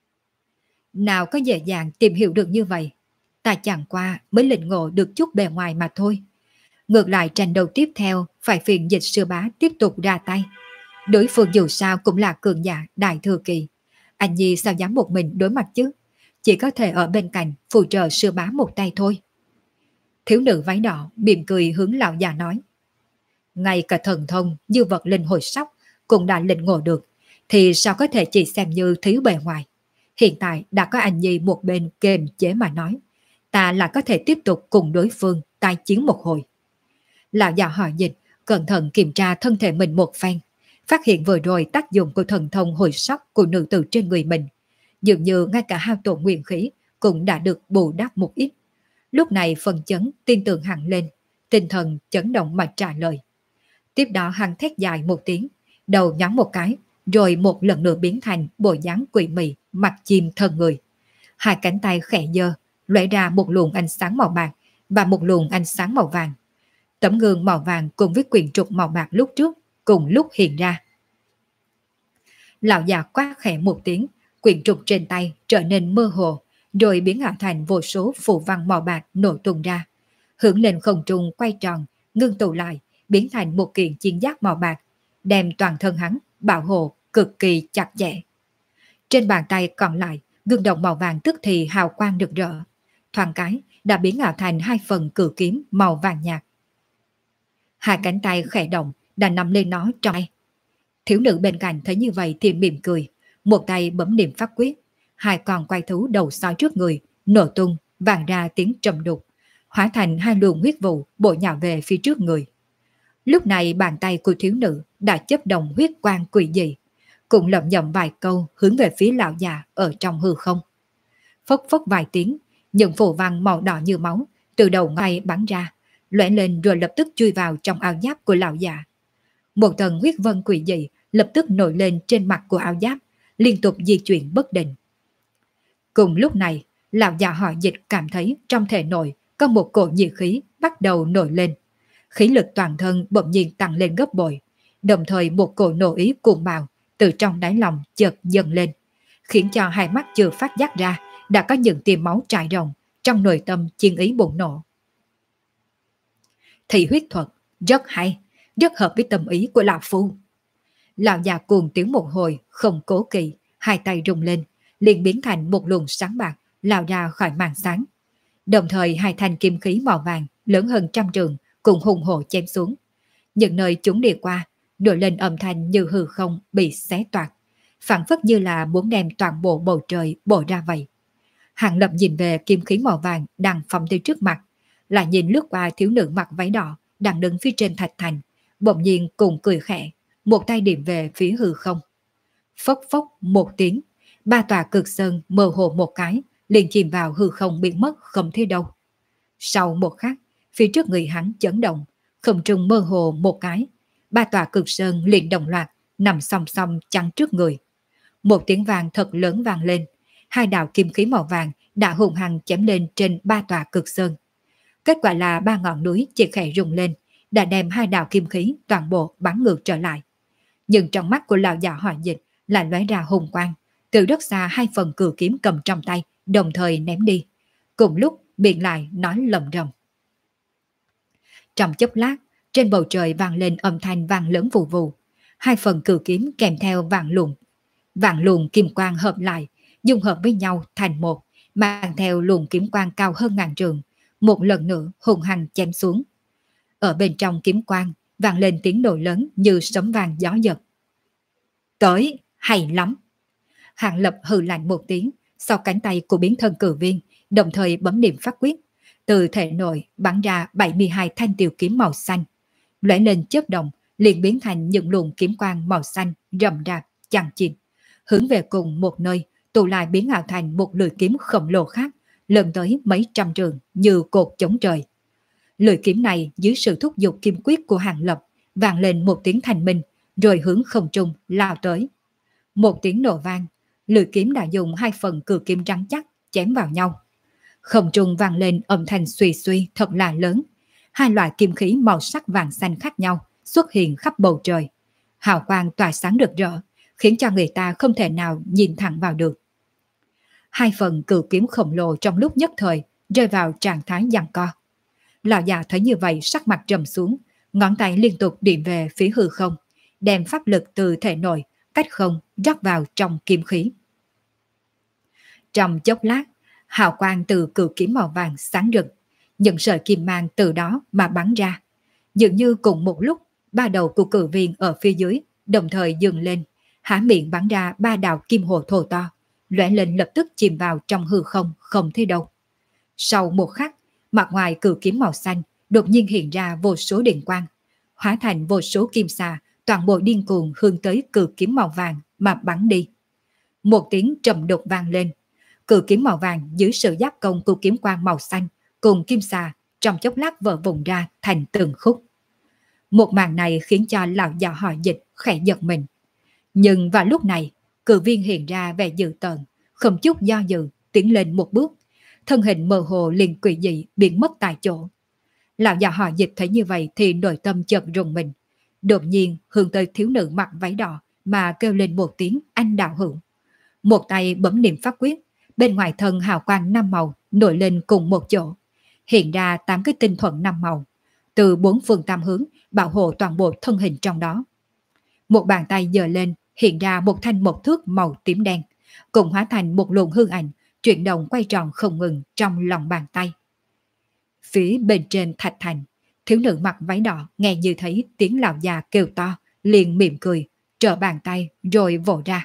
Nào có dễ dàng tìm hiểu được như vậy, ta chẳng qua mới lĩnh ngộ được chút bề ngoài mà thôi. Ngược lại tranh đấu tiếp theo phải phiền Dịch sư bá tiếp tục ra tay. Đối phương dù sao cũng là cường giả đại thừa kỳ, anh Nhi sao dám một mình đối mặt chứ, chỉ có thể ở bên cạnh phụ trợ sư bá một tay thôi. Thiếu nữ váy đỏ mỉm cười hướng lão già nói. Ngay cả thần thông như vật linh hồi sóc cũng đã lĩnh ngộ được, thì sao có thể chỉ xem như thiếu bề ngoài. Hiện tại đã có anh Nhi một bên kềm chế mà nói, ta là có thể tiếp tục cùng đối phương tai chiến một hồi. Lão già hỏi Dịch cẩn thận kiểm tra thân thể mình một phen, phát hiện vừa rồi tác dụng của thần thông hồi sóc của nữ tử trên người mình, dường như ngay cả hao tổn nguyên khí cũng đã được bù đắp một ít. Lúc này phần chấn tin tưởng hẳn lên, tinh thần chấn động mà trả lời. Tiếp đó hắn thét dài một tiếng, đầu nhắm một cái, rồi một lần nữa biến thành bộ dáng quỷ mị, mặt chim thân người. Hai cánh tay khẽ giơ, lóe ra một luồng ánh sáng màu bạc và một luồng ánh sáng màu vàng. Tấm gương màu vàng cùng với quyển trục màu bạc lúc trước cùng lúc hiện ra. Lão già quát khẽ một tiếng, quyển trục trên tay trở nên mơ hồ, rồi biến ảo thành vô số phù văn màu bạc nổ tung ra, hướng lên không trung quay tròn, ngưng tụ lại, biến thành một kiện chiến giáp màu bạc, đem toàn thân hắn bảo hộ cực kỳ chặt chẽ. Trên bàn tay còn lại, gương đồng màu vàng tức thì hào quang rực rỡ, thoáng cái đã biến ảo thành hai phần cự kiếm màu vàng nhạt. Hai cánh tay khẽ động đã nắm lên nó trong tay. Thiếu nữ bên cạnh thấy như vậy thì mỉm cười, một tay bấm niệm pháp quyết, hai con quay thú đầu sói trước người nổ tung, vang ra tiếng trầm đục, hóa thành hai luồng huyết vụ bổ nhào về phía trước người. Lúc này bàn tay của thiếu nữ đã chấp động huyết quang quỷ dị, cũng lẩm nhẩm vài câu hướng về phía lão già ở trong hư không. Phốc phốc vài tiếng, những phù văn màu đỏ như máu từ đầu ngay bắn ra, lóe lên rồi lập tức chui vào trong áo giáp của lão già. Một tầng huyết vân quỷ dị lập tức nổi lên trên mặt của áo giáp, liên tục di chuyển bất định. Cùng lúc này, lão già họ Dịch cảm thấy trong thể nội có một cỗ nhiệt khí bắt đầu nổi lên. Khí lực toàn thân bỗng nhiên tăng lên gấp bội, đồng thời một cỗ nổ ý cuồng bạo từ trong đáy lòng chợt dâng lên, khiến cho hai mắt chưa phát giác ra đã có những tia máu trải rộng trong nội tâm chiến ý bùng nổ. Thị huyết thuật rất hay, rất hợp với tâm ý của lão phu. Lão già cuồng tiếng một hồi, không cố kỵ, hai tay rung lên, liền biến thành một luồng sáng bạc lao ra khỏi màn sáng. Đồng thời hai thanh kim khí màu vàng lớn hơn trăm trường cùng hùng hổ chém xuống. Những nơi chúng đi qua, nổi lên âm thanh như hư không bị xé toạc, phản phất như là muốn đem toàn bộ bầu trời bổ ra vậy. Hàng Lập nhìn về kim khí màu vàng đang phóng tới trước mặt, lại nhìn lướt qua thiếu nữ mặc váy đỏ đang đứng phía trên thạch thành, bỗng nhiên cùng cười khẽ, một tay điểm về phía hư không. Phốc phốc một tiếng, ba tòa cực sơn mơ hồ một cái, liền chìm vào hư không biến mất không thấy đâu. Sau một khắc, phía trước người hắn chấn động, không trung mơ hồ một cái, ba tòa cực sơn liền đồng loạt nằm song song chắn trước người. Một tiếng vàng thật lớn vang lên, hai đạo kim khí màu vàng đã hùng hăng chém lên trên ba tòa cực sơn. Kết quả là ba ngọn núi chỉ khẽ rung lên, đã đem hai đạo kim khí toàn bộ bắn ngược trở lại. Nhưng trong mắt của lão già họ Dịch lại lóe ra hùng quang, từ rất xa hai phần cự kiếm cầm trong tay đồng thời ném đi. Cùng lúc miệng lại nói lầm rầm. Trong chốc lát, trên bầu trời vang lên âm thanh vang lớn vù vù. Hai phần cự kiếm kèm theo vạn luồng kim quang hợp lại, dung hợp với nhau thành một, mang theo luồng kiếm quang cao hơn ngàn trường, một lần nữa hùng hăng chém xuống. Ở bên trong kiếm quang vang lên tiếng nổ lớn như sấm vang gió giật. Tới, hay lắm! Hàng Lập hừ lạnh một tiếng, sau cánh tay của biến thân cử viên, đồng thời bấm niệm phát quyết, từ thể nội bắn ra 72 thanh tiểu kiếm màu xanh, lóe lên chớp động, liền biến thành những luồng kiếm quang màu xanh rậm rạp chằng chịt, hướng về cùng một nơi, tụ lại biến ảo thành một lưỡi kiếm khổng lồ khác, lần tới mấy trăm trường như cột chống trời. Lưỡi kiếm này dưới sự thúc giục kim quyết của Hàng Lập, vang lên một tiếng thanh minh, rồi hướng không trung lao tới. Một tiếng nổ vang, lưỡi kiếm đã dùng hai phần cự kiếm rắn chắc chém vào nhau. Không trung vang lên âm thanh suy suy thật là lớn. Hai loại kim khí màu sắc vàng xanh khác nhau xuất hiện khắp bầu trời. Hào quang tỏa sáng rực rỡ, khiến cho người ta không thể nào nhìn thẳng vào được. Hai phần cự kiếm khổng lồ trong lúc nhất thời rơi vào trạng thái giằng co. Lão già thấy như vậy sắc mặt trầm xuống, ngón tay liên tục điểm về phía hư không, đem pháp lực từ thể nội cách không rót vào trong kim khí. Trong chốc lát, hào quang từ cự kiếm màu vàng sáng rực, những sợi kim mang từ đó mà bắn ra. Dường như cùng một lúc, ba đầu của cự viên ở phía dưới đồng thời dừng lên, há miệng bắn ra ba đạo kim hồ thô to, lóe lên lập tức chìm vào trong hư không không thấy đâu. Sau một khắc, mặt ngoài cự kiếm màu xanh đột nhiên hiện ra vô số điện quang, hóa thành vô số kim xà, toàn bộ điên cuồng hướng tới cự kiếm màu vàng mà bắn đi. Một tiếng trầm đục vang lên, cự kiếm màu vàng dưới sự giáp công của kiếm quang màu xanh cùng kim xà trong chốc lát vỡ vụn ra thành từng khúc. Một màn này khiến cho lão già họ Dịch khẽ giật mình. Nhưng vào lúc này, cự viên hiện ra vẻ dữ tợn, không chút do dự tiến lên một bước, thân hình mơ hồ liền quỷ dị biến mất tại chỗ. Lão già họ Dịch thấy như vậy thì nội tâm chợt rùng mình, đột nhiên hướng tới thiếu nữ mặc váy đỏ mà kêu lên một tiếng anh đạo hữu. Một tay bấm niệm pháp quyết, bên ngoài thân hào quang năm màu nổi lên cùng một chỗ, hiện ra 8 cái tinh thuận năm màu, từ 4 phương tam hướng bảo hộ toàn bộ thân hình trong đó. Một bàn tay giơ lên, hiện ra một thanh một thước màu tím đen, cùng hóa thành một luồng hư ảnh, chuyển động quay tròn không ngừng trong lòng bàn tay. Phía bên trên thạch thành, thiếu nữ mặc váy đỏ nghe như thấy tiếng lão già kêu to, liền mỉm cười, trở bàn tay rồi vỗ ra.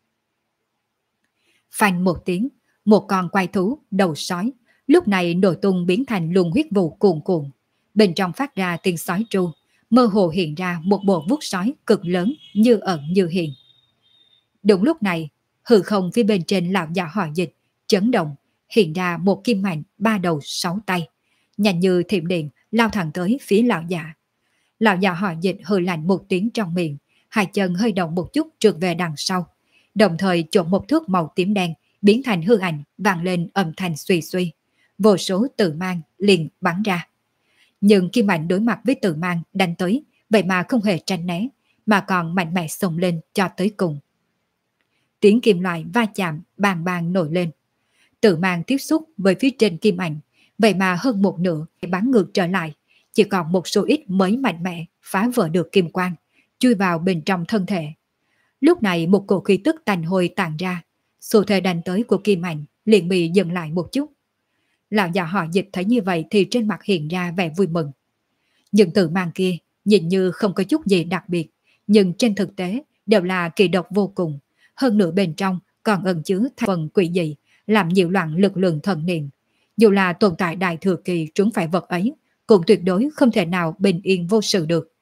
Phanh một tiếng, một con quái thú đầu sói, lúc này nổ tung biến thành luồng huyết vụ cuồn cuộn. Bên trong phát ra tiếng sói tru, mơ hồ hiện ra một bộ vuốt sói cực lớn như ẩn như hiện. Đúng lúc này, hư không phía bên trên lão già họ Dịch chấn động, hiện ra một kim mảnh ba đầu sáu tay, nhanh như thiểm điện lao thẳng tới phía lão già. Lão già họ Dịch hừ lạnh một tiếng trong miệng, hai chân hơi động một chút trượt về đằng sau, đồng thời trộn một thước màu tím đen biến thành hư ảnh vang lên âm thanh suy suy. Vô số tự mang liền bắn ra. Nhưng Kim Ảnh đối mặt với tự mang đánh tới, vậy mà không hề tránh né, mà còn mạnh mẽ xông lên cho tới cùng. Tiếng kim loại va chạm bàng bàng nổi lên. Tự mang tiếp xúc với phía trên Kim Ảnh, vậy mà hơn một nửa bắn ngược trở lại, chỉ còn một số ít mới mạnh mẽ phá vỡ được kim quang, chui vào bên trong thân thể. Lúc này một cổ khí tức tanh hôi tàn ra, xu thế đánh tới của Kim Ảnh liền bị dừng lại một chút. Lão già họ Dịch thấy như vậy thì trên mặt hiện ra vẻ vui mừng. Nhưng tự mang kia nhìn như không có chút gì đặc biệt, nhưng trên thực tế đều là kỳ độc vô cùng, hơn nữa bên trong còn ẩn chứa thành phần quỷ dị, làm nhiễu loạn lực lượng thần niệm. Dù là tồn tại đại thừa kỳ trúng phải vật ấy, cũng tuyệt đối không thể nào bình yên vô sự được.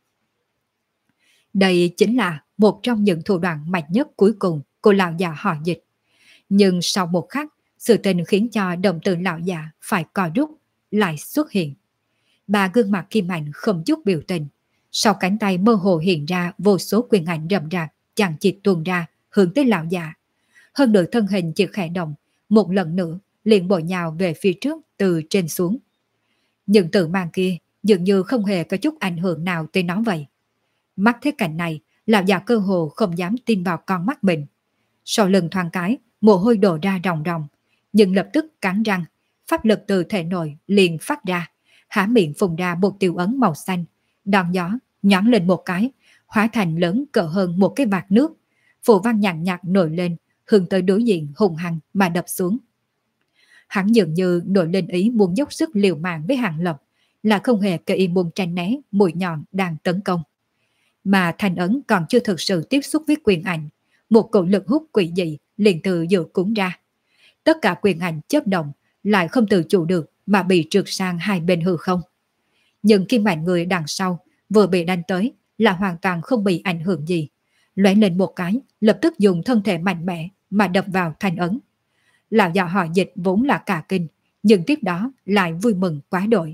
Đây chính là một trong những thủ đoạn mạnh nhất cuối cùng của lão già họ Dịch. Nhưng sau một khắc, sự tình khiến cho đồng tử lão già phải co rút, lại xuất hiện. Ba gương mặt Kim Ảnh không chút biểu tình, sau cánh tay mơ hồ hiện ra vô số quyền ảnh rậm rạp, chẳng chịt tuôn ra hướng tới lão già. Hơn nữa thân hình chỉ khẽ động, một lần nữa liền bổ nhào về phía trước từ trên xuống. Nhưng tự mang kia dường như không hề có chút ảnh hưởng nào tới nó vậy. Mắt thấy cảnh này, lão già cơ hồ không dám tin vào con mắt mình. Sau lưng thoáng cái, mồ hôi đổ ra ròng ròng, nhưng lập tức cắn răng, pháp lực từ thể nội liền phát ra, há miệng phun ra một tiêu ấn màu xanh, đón gió nhón lên một cái, hóa thành lớn cỡ hơn một cái vạt nước, phù văn nhàn nhạt nổi lên, hướng tới đối diện hùng hăng mà đập xuống. Hắn dường như nổi lên ý muốn dốc sức liều mạng với Hàng Lập, là không hề cơ ý muốn tránh né mũi nhọn đang tấn công. Mà thanh ấn còn chưa thực sự tiếp xúc với quyền ảnh, một cổ lực hút quỷ dị liền từ giữa cuốn ra. Tất cả quyền ảnh chớp động, lại không tự chủ được mà bị trượt sang hai bên hư không. Nhưng kim ảnh người đằng sau vừa bị đánh tới là hoàn toàn không bị ảnh hưởng gì, lóe lên một cái, lập tức dùng thân thể mạnh mẽ mà đập vào thanh ấn. Lão già họ Dịch vốn là cả kinh, nhưng tiếp đó lại vui mừng quá đổi.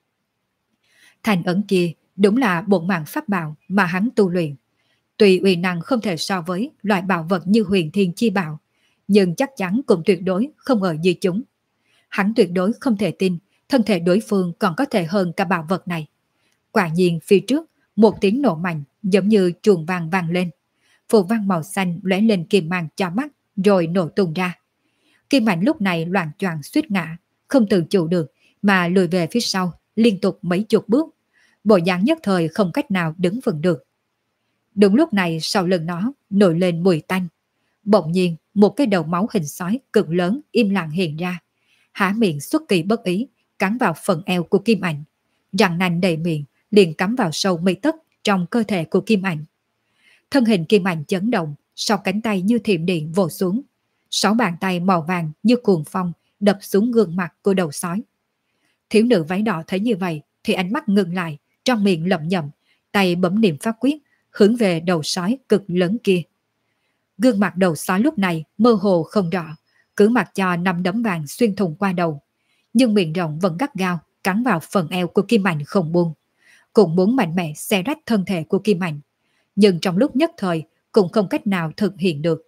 Thanh ấn kia đúng là bổn mạng pháp bảo mà hắn tu luyện. Tuy uy năng không thể so với loại bảo vật như huyền thiên chi bảo, nhưng chắc chắn cũng tuyệt đối không ở dưới chúng. Hắn tuyệt đối không thể tin thân thể đối phương còn có thể hơn cả bảo vật này. Quả nhiên phía trước, một tiếng nổ mạnh giống như chuông vang vang lên. Phù văn màu xanh lóe lên kim mang cho mắt rồi nổ tung ra. Kim ảnh lúc này loạng choạng suýt ngã, không tự chủ được mà lùi về phía sau liên tục mấy chục bước. Bộ dáng nhất thời không cách nào đứng vững được. Đúng lúc này sau lưng nó nổi lên mùi tanh. Bỗng nhiên một cái đầu máu hình sói cực lớn im lặng hiện ra. Há miệng xuất kỳ bất ý, cắn vào phần eo của Kim Ảnh. Răng nanh đầy miệng liền cắm vào sâu mấy tấc trong cơ thể của Kim Ảnh. Thân hình Kim Ảnh chấn động, sau cánh tay như thiểm điện vồ xuống. 6 bàn tay màu vàng như cuồng phong đập xuống gương mặt của đầu sói. Thiếu nữ váy đỏ thấy như vậy thì ánh mắt ngừng lại, trong miệng lẩm nhẩm, tay bấm niệm pháp quyết hướng về đầu sói cực lớn kia. Gương mặt đầu sói lúc này mơ hồ không rõ, cứ mặc cho 5 đấm vàng xuyên thủng qua đầu, nhưng miệng rộng vẫn gắt gao cắn vào phần eo của Kim Ảnh không buông, cũng muốn mạnh mẽ xé rách thân thể của Kim Ảnh, nhưng trong lúc nhất thời cũng không cách nào thực hiện được.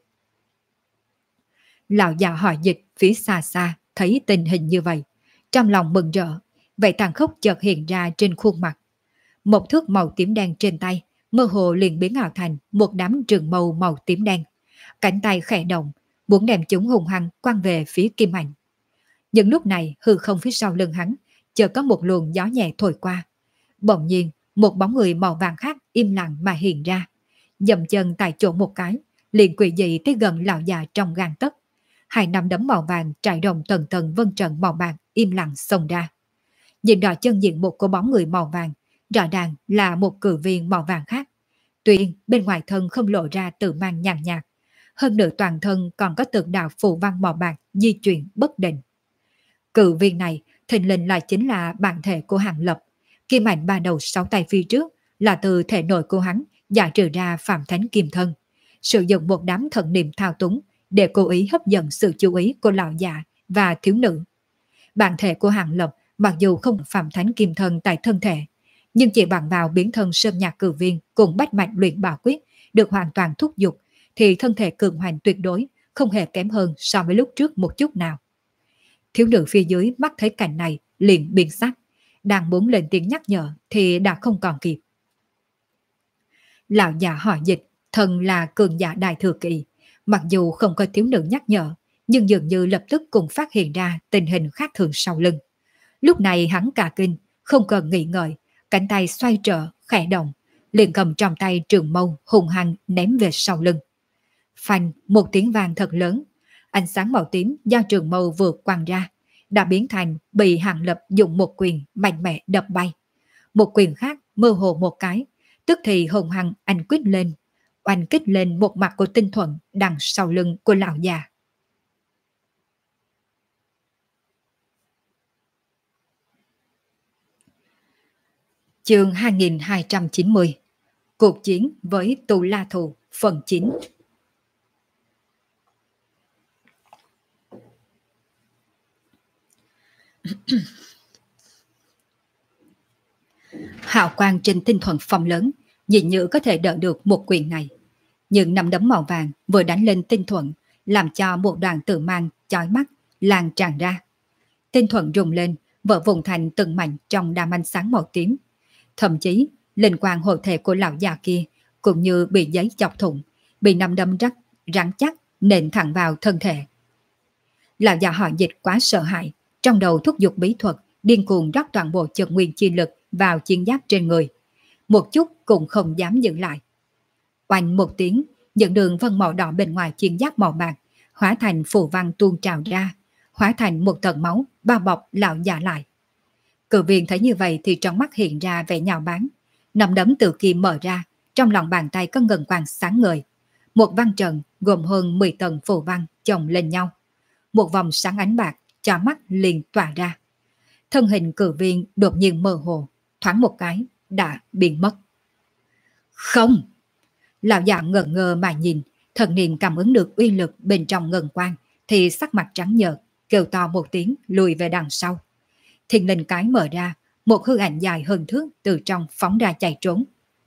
Lão già họ Dịch phía xa xa thấy tình hình như vậy, trong lòng mừng rỡ, vậy tàn khốc chợt hiện ra trên khuôn mặt. Một thước màu tím đen trên tay mơ hồ liền biến ảo thành một đám trường mâu màu tím đen. Cánh tay khẽ động, muốn đem chúng hùng hăng quăng về phía Kim Ảnh. Nhưng lúc này hư không phía sau lưng hắn chợt có một luồng gió nhẹ thổi qua. Bỗng nhiên một bóng người màu vàng khác im lặng mà hiện ra, dậm chân tại chỗ một cái, liền quỷ dị tới gần lão già trong gang tấc. Hai nắm đấm màu vàng trải rộng tầng tầng vân trận màu bạc im lặng xông ra. Nhìn rõ chân diện mục của bóng người màu vàng, rõ ràng là một cử viên màu vàng khác. Tuy bên ngoài thân không lộ ra tự mang nhàn nhạt, hơn nữa toàn thân còn có tượng đạo phù văn màu bạc di chuyển bất định. Cử viên này thình lình lại chính là bản thể của Hàng Lập. Kim ảnh 3 đầu 6 tay phía trước là từ thể nội của hắn giả trừ ra Phạm Thánh Kim Thân, sử dụng một đám thần niệm thao túng để cố ý hấp dẫn sự chú ý của lão già và thiếu nữ. Bản thể của Hàng Lập Mặc dù không phạm thánh kim thân tại thân thể, nhưng chỉ bằng vào biến thân sơn nhạc cử viên cùng bách mạch luyện bảo quyết được hoàn toàn thúc giục, thì thân thể cường hoành tuyệt đối không hề kém hơn so với lúc trước một chút nào. Thiếu nữ phía dưới mắt thấy cảnh này liền biến sắc, đang muốn lên tiếng nhắc nhở thì đã không còn kịp. Lão già hỏi Dịch, thần là cường giả đại thừa kỳ, mặc dù không có thiếu nữ nhắc nhở, nhưng dường như lập tức cũng phát hiện ra tình hình khác thường sau lưng. Lúc này hắn cả kinh, không cần nghĩ ngợi, cánh tay xoay trở, khẽ động, liền cầm trong tay trường mâu hùng hăng ném về sau lưng. Phanh, một tiếng vang thật lớn, ánh sáng màu tím do trường mâu vừa quăng ra đã biến thành bị Hàng Lập dùng một quyền mạnh mẽ đập bay. Một quyền khác mơ hồ một cái, tức thì hùng hăng anh quyết lên, oanh kích lên một mặt của Tinh Thuận đằng sau lưng của lão già. Chương 2290, cuộc chiến với Tù La Thù phần 9. Hào quang trên Tinh Thuận phong lớn, dường như có thể đỡ được một quyền này. Nhưng nắm đấm màu vàng vừa đánh lên Tinh Thuận, làm cho một đoàn tự mang chói mắt lan tràn ra. Tinh Thuận rung lên, vỡ vụn thành từng mảnh trong đám ánh sáng màu tím. Thậm chí, linh quang hộ thể của lão già kia cũng như bị giấy chọc thủng, bị nắm đấm rắn chắc nện thẳng vào thân thể. Lão già họ Dịch quá sợ hãi, trong đầu thúc giục bí thuật, điên cuồng rót toàn bộ chân nguyên chi lực vào chiến giáp trên người. Một chút cũng không dám dừng lại. Oanh một tiếng, những đường vân màu đỏ bên ngoài chiến giáp màu bạc hóa thành phù văn tuôn trào ra, hóa thành một tầng máu bao bọc lão già lại. Cự viên thấy như vậy thì trong mắt hiện ra vẻ nhào báng, nắm đấm từ kim mở ra, trong lòng bàn tay có ngân quang sáng ngời. Một văn trận gồm hơn 10 tầng phù văn chồng lên nhau. Một vòng sáng ánh bạc cho mắt liền tỏa ra. Thân hình cự viên đột nhiên mơ hồ, thoáng một cái đã biến mất. Không! Lão già ngẩn ngơ mà nhìn, thần niệm cảm ứng được uy lực bên trong ngân quang thì sắc mặt trắng nhợt, kêu to một tiếng lùi về đằng sau. Thiên linh cái mở ra, một hư ảnh dài hơn thước từ trong phóng ra chạy trốn.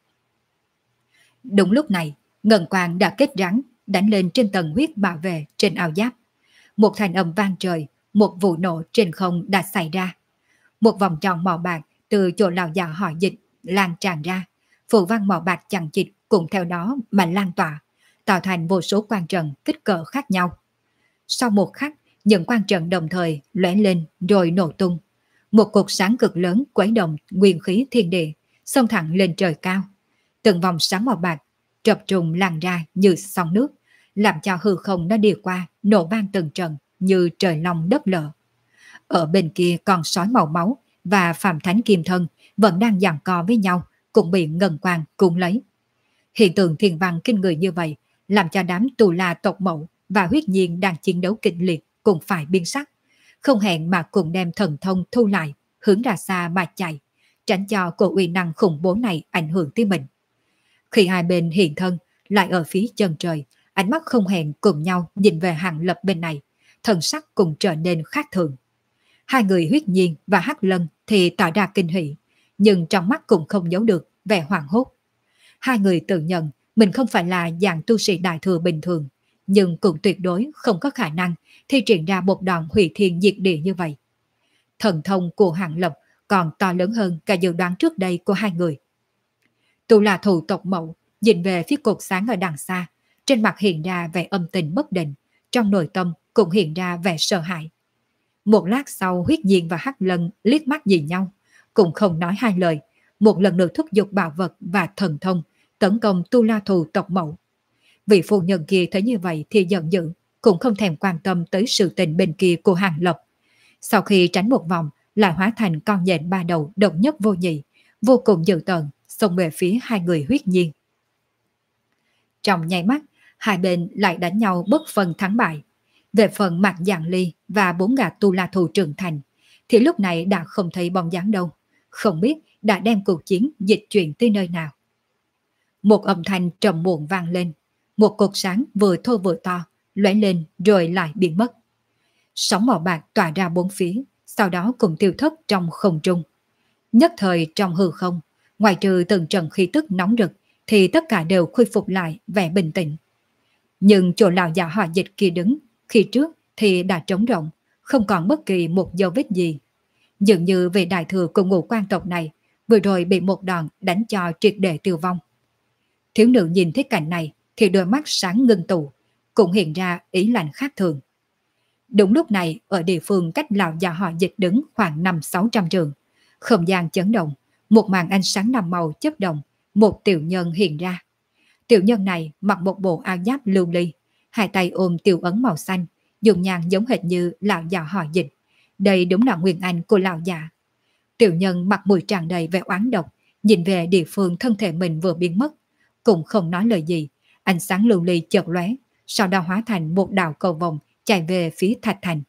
Đúng lúc này, ngân quang đã kết rắn, đánh lên trên tầng huyết bảo vệ trên áo giáp. Một thanh âm vang trời, một vụ nổ trên không đã xảy ra. Một vòng tròn màu bạc từ chỗ lão già hỏi Dịch lan tràn ra, phù văn màu bạc chằng chịt cùng theo đó mà lan tỏa, tạo thành vô số quang trận kích cỡ khác nhau. Sau một khắc, những quang trận đồng thời lóe lên rồi nổ tung. Một cột sáng cực lớn quấy động nguyên khí thiên địa, xông thẳng lên trời cao. Từng vòng sáng màu bạc trập trùng lan ra như sóng nước, làm cho hư không nó đi qua nổ vang từng trận như trời long đất lở. Ở bên kia con sói màu máu và Phạm Thánh Kim Thân vẫn đang giằng co với nhau, cũng bị ngân quang cuốn lấy. Hiện tượng thiên văn kinh người như vậy làm cho đám Tù La tộc mẫu và Huyết Nhiên đang chiến đấu kịch liệt cũng phải biến sắc, không hẹn mà cùng đem thần thông thu lại, hướng ra xa mà chạy, tránh cho cổ uy năng khủng bố này ảnh hưởng tới mình. Khi hai bên hiện thân lại ở phía chân trời, ánh mắt không hẹn cùng nhau nhìn về Hàng Lập bên này, thần sắc cũng trở nên khác thường. Hai người Huyết Nhiên và Hắc Lân thì tỏ ra kinh hỉ, nhưng trong mắt cũng không giấu được vẻ hoảng hốt. Hai người tự nhận mình không phải là dạng tu sĩ đại thừa bình thường, nhưng cũng tuyệt đối không có khả năng thi triển ra một đòn hủy thiên diệt địa như vậy. Thần thông của Hàng Lập còn to lớn hơn cả dự đoán trước đây của hai người. Tù La Thù tộc mẫu nhìn về phía cột sáng ở đằng xa, trên mặt hiện ra vẻ âm tình bất định, trong nội tâm cũng hiện ra vẻ sợ hãi. Một lát sau, Huyết Nhiên và Hắc Lân liếc mắt nhìn nhau, cũng không nói hai lời, một lần nữa thúc giục bảo vật và thần thông tấn công Tu La Thù tộc mẫu. Vị phu nhân kia thấy như vậy thì giận dữ, cũng không thèm quan tâm tới sự tình bên kia của Hàng Lập. Sau khi tránh một vòng, lại hóa thành con nhện ba đầu độc nhất vô nhị, vô cùng dữ tợn, xông về phía hai người Huyết Nhiên. Trong nháy mắt, hai bên lại đánh nhau bất phân thắng bại. Về phần Mạc Giang Ly và bốn gã Tu La Thù trưởng thành, thì lúc này đã không thấy bóng dáng đâu, không biết đã đem cuộc chiến dịch chuyển tới nơi nào. Một âm thanh trầm muộn vang lên, một cột sáng vừa thô vừa to, lóe lên rồi lại biến mất. Sóng màu bạc tỏa ra bốn phía, sau đó cùng tiêu thất trong không trung. Nhất thời trong hư không, ngoài trừ từng trận khí tức nóng rực, thì tất cả đều khôi phục lại vẻ bình tĩnh. Nhưng chỗ lão già họ Dịch kia đứng, khi trước thì đã trống rỗng, không còn bất kỳ một dấu vết gì. Dường như vị đại thừa của ngũ quan tộc này vừa rồi bị một đòn đánh cho triệt để tiêu vong. Thiếu nữ nhìn thấy cảnh này thì đôi mắt sáng ngưng tụ, cũng hiện ra ý lạnh khác thường. Đúng lúc này, ở địa phương cách lão già họ Dịch đứng khoảng 500-600 trường, không gian chấn động, một màn ánh sáng năm màu chớp động, một tiểu nhân hiện ra. Tiểu nhân này mặc một bộ áo giáp lưu ly, hai tay ôm tiểu ấn màu xanh, dùng nhang giống hệt như lão già họ Dịch. Đây đúng là nguyên anh của lão già. Tiểu nhân mặt mũi tràn đầy vẻ oán độc, nhìn về địa phương thân thể mình vừa biến mất, cũng không nói lời gì. Ánh sáng lưu ly chợt lóe, sau đó hóa thành một đạo cầu vồng chạy về phía Thạch Thành.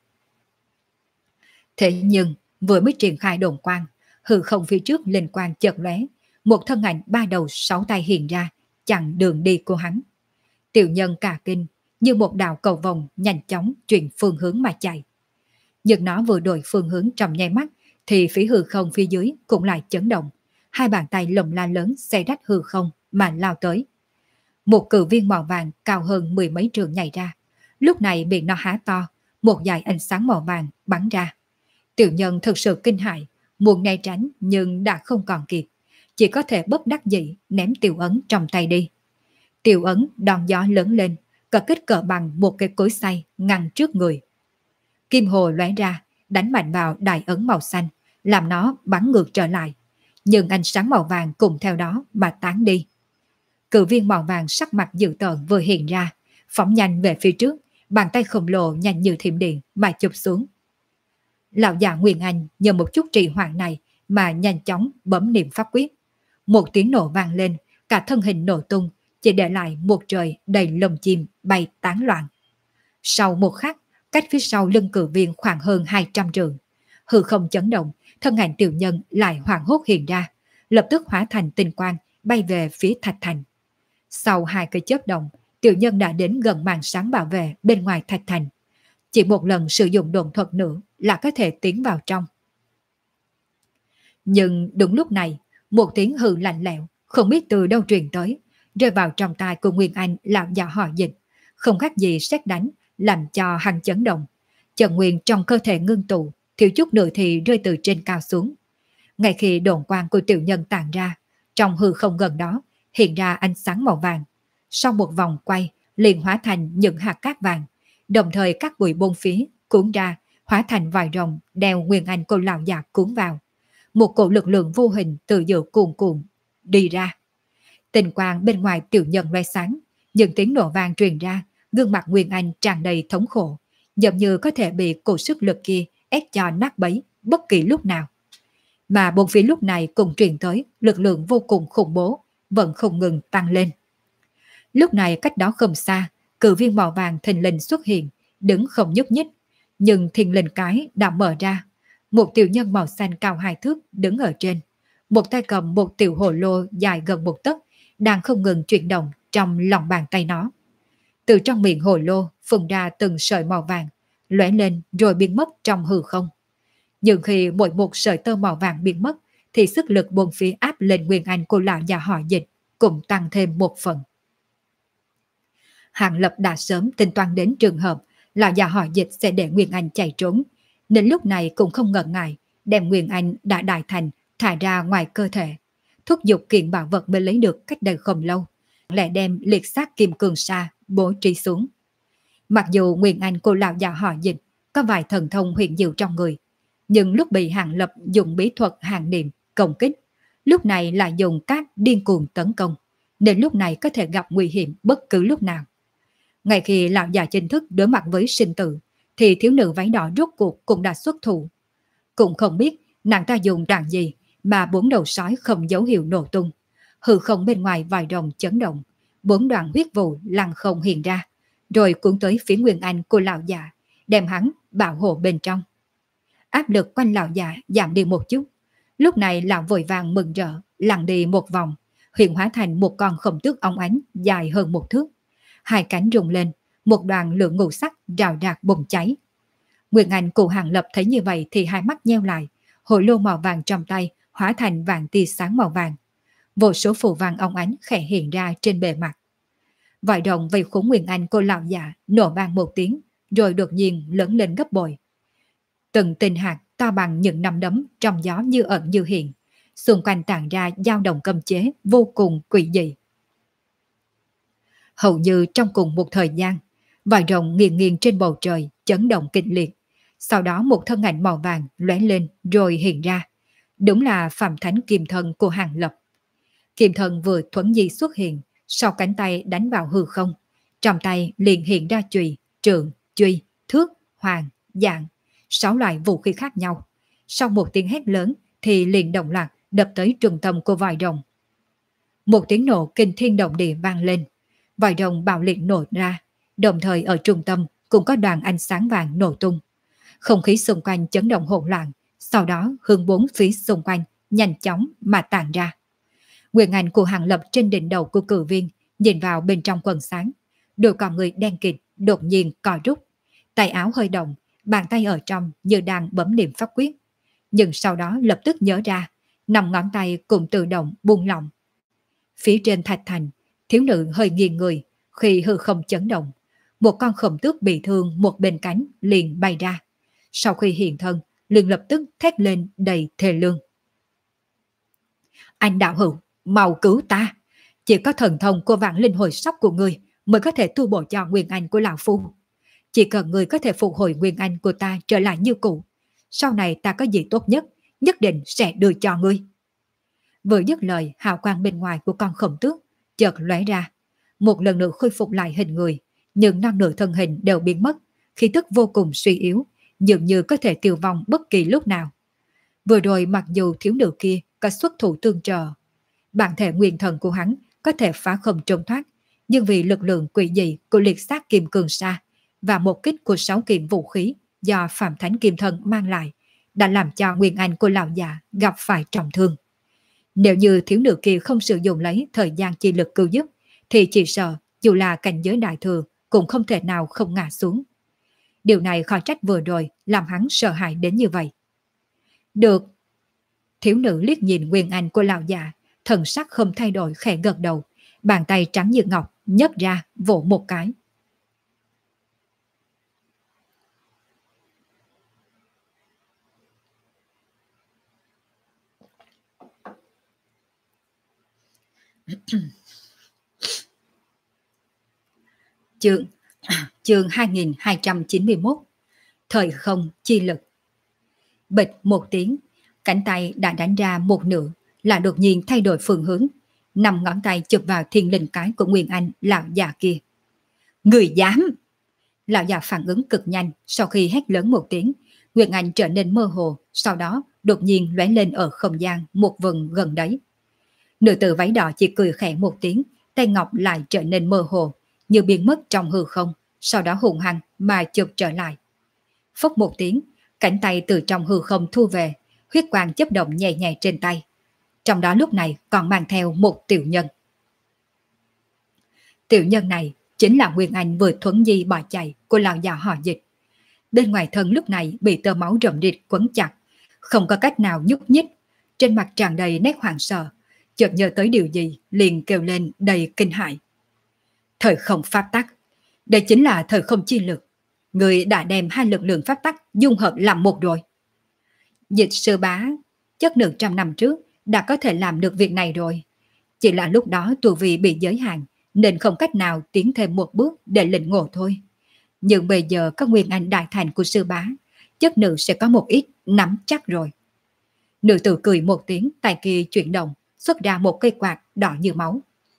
Thế nhưng vừa mới triển khai đồn quang, hư không phía trước linh quang chợt lóe, một thân ảnh 3 đầu 6 tay hiện ra, chặn đường đi của hắn. Tiểu nhân cả kinh, như một đạo cầu vồng nhanh chóng chuyển phương hướng mà chạy. Nhưng nó vừa đổi phương hướng trong nháy mắt, thì phía hư không phía dưới cũng lại chấn động. Hai bàn tay lồng la lớn xé rách hư không mà lao tới. Một cự viên màu vàng cao hơn 10 mấy trượng nhảy ra. Lúc này miệng nó há to, một dải ánh sáng màu vàng bắn ra. Tiểu nhân thực sự kinh hãi, muốn né tránh nhưng đã không còn kịp. Chỉ có thể bất đắc dĩ ném tiểu ấn trong tay đi. Tiểu ấn đòn gió lớn lên, có kích cỡ bằng một cái cối xay ngăn trước người. Kim hồ lóe ra, đánh mạnh vào đại ấn màu xanh, làm nó bắn ngược trở lại. Nhưng ánh sáng màu vàng cùng theo đó mà tán đi. Cự viên màu vàng sắc mặt dữ tợn vừa hiện ra, phóng nhanh về phía trước, bàn tay khổng lồ nhanh như thiểm điện mà chụp xuống. Lão già Nguyên Anh nhờ một chút trì hoãn này mà nhanh chóng bấm niệm pháp quyết. Một tiếng nổ vang lên, cả thân hình nổ tung, chỉ để lại một trời đầy lồng chim bay tán loạn. Sau một khắc, cách phía sau lưng cự viên khoảng hơn 200 trượng, hư không chấn động, thân ảnh tiểu nhân lại hoảng hốt hiện ra, lập tức hóa thành tinh quang bay về phía Thạch Thành. Sau hai cái chớp động, tiểu nhân đã đến gần màn sáng bảo vệ bên ngoài Thạch Thành. Chỉ một lần sử dụng độn thuật nữa là có thể tiến vào trong. Nhưng đúng lúc này, một tiếng hừ lạnh lẽo, không biết từ đâu truyền tới, rơi vào trong tai của Nguyên Anh lão già họ Dịch, không khác gì sét đánh, làm cho hắn chấn động. Chân nguyên trong cơ thể ngưng tụ, thiếu chút nữa thì rơi từ trên cao xuống. Ngay khi độn quang của tiểu nhân tàn ra, trong hư không gần đó hiện ra ánh sáng màu vàng. Sau một vòng quay, liền hóa thành những hạt cát vàng, đồng thời các bụi bốn phía cuốn ra, hóa thành vài rồng đeo Nguyên Anh của lão già cuốn vào. Một cổ lực lượng vô hình từ giữa cuồn cuộn đi ra. Tình quang bên ngoài tiểu nhân loe sáng, những tiếng nổ vang truyền ra, gương mặt Nguyên Anh tràn đầy thống khổ, giống như có thể bị cổ sức lực kia ép cho nát bấy bất kỳ lúc nào. Mà bốn phía lúc này cùng truyền tới lực lượng vô cùng khủng bố, vẫn không ngừng tăng lên. Lúc này cách đó không xa, cự viên màu vàng thình lình xuất hiện, đứng không nhúc nhích, nhưng thình lình cái đã mở ra. Một tiểu nhân màu xanh cao 2 thước đứng ở trên, một tay cầm một tiểu hồ lô dài gần 1 tấc, đang không ngừng chuyển động trong lòng bàn tay nó. Từ trong miệng hồ lô phun ra từng sợi màu vàng, lóe lên rồi biến mất trong hư không. Nhưng khi mỗi một sợi tơ màu vàng biến mất, thì sức lực bốn phía áp lên Nguyên Anh của lão già họ Dịch cũng tăng thêm một phần. Hàng Lập đã sớm tính toán đến trường hợp lão già họ Dịch sẽ để Nguyên Anh chạy trốn, nên lúc này cũng không ngần ngại đem Nguyên Anh đã đại thành thải ra ngoài cơ thể, thúc giục kiện bảo vật mới lấy được cách đây không lâu, lại đem liệt sát kim cương sa bố trí xuống. Mặc dù Nguyên Anh của lão già họ Dịch có vài thần thông huyền diệu trong người, nhưng lúc bị Hàng Lập dùng bí thuật hàng niệm công kích, lúc này lại dùng các điên cuồng tấn công, nên lúc này có thể gặp nguy hiểm bất cứ lúc nào. Ngay khi lão già chính thức đối mặt với sinh tử, thì thiếu nữ váy đỏ rốt cuộc cũng đã xuất thủ. Cũng không biết nàng ta dùng đạn gì mà 4 đầu sói không dấu hiệu nổ tung. Hư không bên ngoài vài rồng chấn động, 4 đoạn huyết vụ lăn không hiện ra, rồi cuốn tới phía Nguyên Anh của lão già, đem hắn bảo hộ bên trong. Áp lực quanh lão già giảm đi một chút. Lúc này lão vội vàng mừng rỡ, lăn đi một vòng, hiện hóa thành một con khổng tước óng ánh dài hơn 1 thước. Hai cánh rung lên, một đoàn lượng ngũ sắc rào rạc bùng cháy. Nguyên Anh cụ Hàng Lập thấy như vậy thì hai mắt nheo lại, hồ lô màu vàng trong tay hóa thành vàng tia sáng màu vàng. Vô số phù văn óng ánh khẽ hiện ra trên bề mặt. Vòi rồng vây khốn Nguyên Anh của lão già nổ vang một tiếng, rồi đột nhiên lớn lên gấp bội. Từng tinh hạt to bằng những nắm đấm trong gió như ẩn như hiện, xung quanh tản ra dao động cấm chế vô cùng quỷ dị. Hầu như trong cùng một thời gian, vòi rồng nghiêng nghiêng trên bầu trời chấn động kịch liệt. Sau đó một thân ảnh màu vàng lóe lên rồi hiện ra. Đúng là Phạm Thánh Kim Thân của Hàng Lập. Kim Thân vừa thuấn di xuất hiện, sau cánh tay đánh vào hư không. Trong tay liền hiện ra chùy, trượng, truy, thước, hoàng, dạng, 6 loại vũ khí khác nhau. Sau một tiếng hét lớn thì liền đồng loạt đập tới trung tâm của vòi rồng. Một tiếng nổ kinh thiên động địa vang lên. Vòi rồng bạo liệt nổ ra, đồng thời ở trung tâm cũng có đoàn ánh sáng vàng nổ tung. Không khí xung quanh chấn động hỗn loạn, sau đó hướng bốn phía xung quanh nhanh chóng mà tản ra. Nguyên Anh của Hàng Lập trên đỉnh đầu của cử viên nhìn vào bên trong quần sáng, đôi con người đen kịt đột nhiên co rút, tay áo hơi động, bàn tay ở trong như đang bấm niệm pháp quyết, nhưng sau đó lập tức nhớ ra, 5 ngón tay cùng tự động buông lỏng. Phía trên thạch thành, thiếu nữ hơi nghiêng người, khi hư không chấn động, một con khổng tước bị thương một bên cánh liền bay ra. Sau khi hiện thân, liền lập tức thét lên đầy thề lương. Anh đạo hữu, mau cứu ta! Chỉ có thần thông của vạn linh hồi sóc của người mới có thể tu bổ cho nguyên anh của lão phu. Chỉ cần người có thể phục hồi nguyên anh của ta trở lại như cũ, sau này ta có gì tốt nhất, nhất định sẽ đưa cho ngươi. Vừa dứt lời, hào quang bên ngoài của con khổng tước chợt lóe ra, một lần nữa khôi phục lại hình người, nhưng non nửa thân hình đều biến mất, khí tức vô cùng suy yếu, dường như có thể tiêu vong bất kỳ lúc nào. Vừa rồi mặc dù thiếu nữ kia có xuất thủ tương trợ, bản thể nguyên thần của hắn có thể phá không trốn thoát, nhưng vì lực lượng quỷ dị của liệt sát kim cường sa và một kích của 6 kiện vũ khí do Phạm Thánh Kim Thân mang lại, đã làm cho nguyên anh của lão già gặp phải trọng thương. Nếu như thiếu nữ kia không sử dụng lấy thời gian chi lực cứu giúp, thì chỉ sợ dù là cảnh giới đại thừa cũng không thể nào không ngã xuống. Điều này khó trách vừa rồi làm hắn sợ hãi đến như vậy. Được. Thiếu nữ liếc nhìn nguyên anh của lão già, thần sắc không thay đổi khẽ gật đầu, bàn tay trắng như ngọc nhấc ra vỗ một cái. Chương chương 2291. Thời không chi lực. Bịch một tiếng, cánh tay đã đánh ra một nửa, là đột nhiên thay đổi phương hướng, 5 ngón tay chụp vào thiên linh cái của Nguyên Anh lão già kia. Người dám! Lão già phản ứng cực nhanh, sau khi hét lớn một tiếng, Nguyên Anh trở nên mơ hồ, sau đó đột nhiên lóe lên ở không gian một vần gần đấy. Nữ tử váy đỏ chỉ cười khẽ một tiếng, tay ngọc lại trở nên mơ hồ, như biến mất trong hư không, sau đó hùng hăng mà chụp trở lại. Phốc một tiếng, cánh tay từ trong hư không thu về, huyết quang chớp động nhẹ nhẹ trên tay. Trong đó lúc này còn mang theo một tiểu nhân. Tiểu nhân này chính là Nguyên Anh vừa thuấn di bỏ chạy của lão già họ Dịch. Bên ngoài thân lúc này bị tơ máu rậm rịt quấn chặt, không có cách nào nhúc nhích, trên mặt tràn đầy nét hoảng sợ, chợt nhớ tới điều gì liền kêu lên đầy kinh hãi. Thời không pháp tắc, đây chính là thời không chi lực. Người đã đem 2 lực lượng pháp tắc dung hợp làm một rồi. Dịch sư bá, chất lượng 100 năm trước đã có thể làm được việc này rồi. Chỉ là lúc đó tu vi bị giới hạn, nên không cách nào tiến thêm một bước để lĩnh ngộ thôi. Nhưng bây giờ có Nguyên Anh đại thành của sư bá, chất nữ sẽ có một ít nắm chắc rồi. Nữ tử cười một tiếng, tay kia chuyển động, xuất ra một cây quạt đỏ như máu.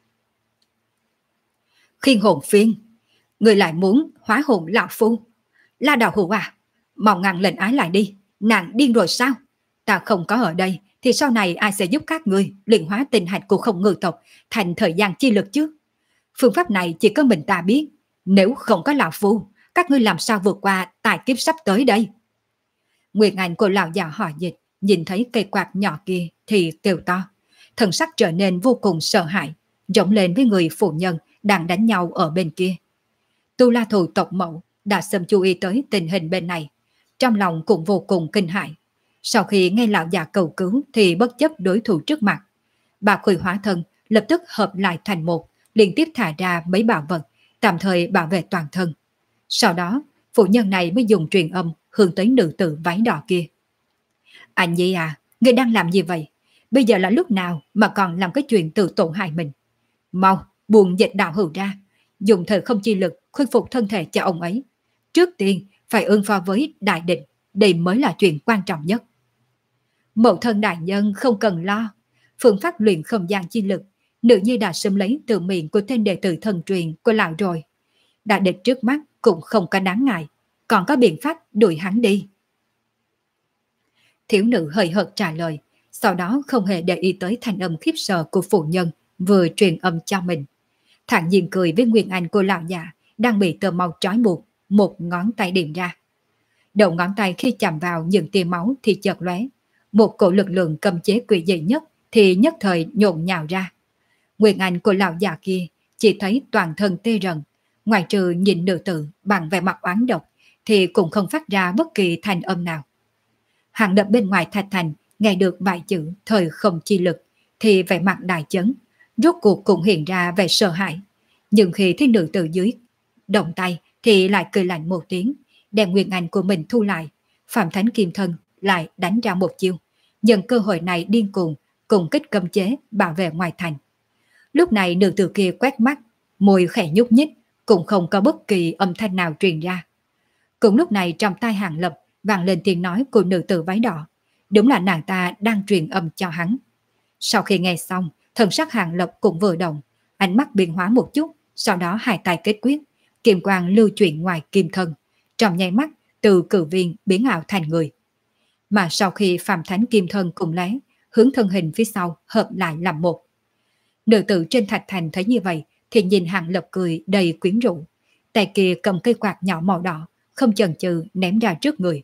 Khiên hồn phiên, người lại muốn hóa hồn lão phu. La đạo hữu à, mau ngăn lệnh ái lại đi, nàng điên rồi sao? Ta không có ở đây thì sau này ai sẽ giúp các ngươi luyện hóa tinh hạch của không ngư tộc thành thời gian chi lực chứ? Phương pháp này chỉ có mình ta biết, nếu không có lão phu, các ngươi làm sao vượt qua tài kiếp sắp tới đây? Nguyên Anh của lão già họ Dịch nhìn thấy cây quạt nhỏ kia thì kêu to, thần sắc trở nên vô cùng sợ hãi, rống lên với người phụ nhân đang đánh nhau ở bên kia. Tu La Thù tộc mẫu đã sớm chú ý tới tình hình bên này, trong lòng cũng vô cùng kinh hãi. Sau khi nghe lão già cầu cứu thì bất chấp đối thủ trước mặt, bà Khuynh hóa thân lập tức hợp lại thành một, liên tiếp thả ra mấy bảo vật, tạm thời bảo vệ toàn thân. Sau đó, phụ nhân này mới dùng truyền âm hướng tới nữ tử váy đỏ kia. Anh Nhi à, người đang làm gì vậy? Bây giờ là lúc nào mà còn làm cái chuyện tự tổn hại mình? Mau, buông dịch đạo hữu ra, dùng thời không chi lực khôi phục thân thể cho ông ấy. Trước tiên, phải ứng phó với đại địch, đây mới là chuyện quan trọng nhất. Mẫu thân đại nhân không cần lo. Phương pháp luyện không gian chi lực, nữ nhi đã sớm lấy từ miệng của tên đệ tử thần truyền của lão rồi. Đại địch trước mắt cũng không có đáng ngại, còn có biện pháp đuổi hắn đi. Thiếu nữ hời hợt trả lời, sau đó không hề để ý tới thanh âm khiếp sợ của phụ nhân vừa truyền âm cho mình. Thản nhiên cười với Nguyên Anh của lão già đang bị tơ máu trói buộc, một ngón tay điểm ra. Đầu ngón tay khi chạm vào những tia máu thì chợt lóe, một cổ lực lượng cầm chế quỷ dị nhất thì nhất thời nhộn nhào ra. Nguyên Anh của lão già kia chỉ thấy toàn thân tê rần, ngoài trừ nhìn nữ tử bằng vẻ mặt oán độc thì cũng không phát ra bất kỳ thanh âm nào. Hàng Lập bên ngoài thạch thành nghe được vài chữ thời không chi lực thì vẻ mặt đại chấn, rốt cuộc cũng hiện ra vẻ sợ hãi. Nhưng khi thấy nữ tử dưới động tay thì lại cười lạnh một tiếng, đem Nguyên Anh của mình thu lại. Phạm Thánh Kim Thân lại đánh ra một chiêu, nhân cơ hội này điên cuồng cùng kích cấm chế bảo vệ ngoài thành. Lúc này nữ tử kia quét mắt, môi khẽ nhúc nhích, cũng không có bất kỳ âm thanh nào truyền ra. Cùng lúc này trong tai Hàng Lập vang lên tiếng nói của nữ tử váy đỏ. Đúng là nàng ta đang truyền âm cho hắn. Sau khi nghe xong, thần sắc Hàng Lập cũng vừa động, ánh mắt biến hóa một chút, sau đó hai tay kết quyết, kim quang lưu chuyển ngoài kim thân, trong nháy mắt từ cử viên biến ảo thành người. Mà sau khi Phạm Thánh Kim Thân cùng lé, hướng thân hình phía sau hợp lại làm một. Nữ tử trên thạch thành thấy như vậy thì nhìn Hàng Lập cười đầy quyến rũ, tay kia cầm cây quạt nhỏ màu đỏ, không chần chừ ném ra trước người.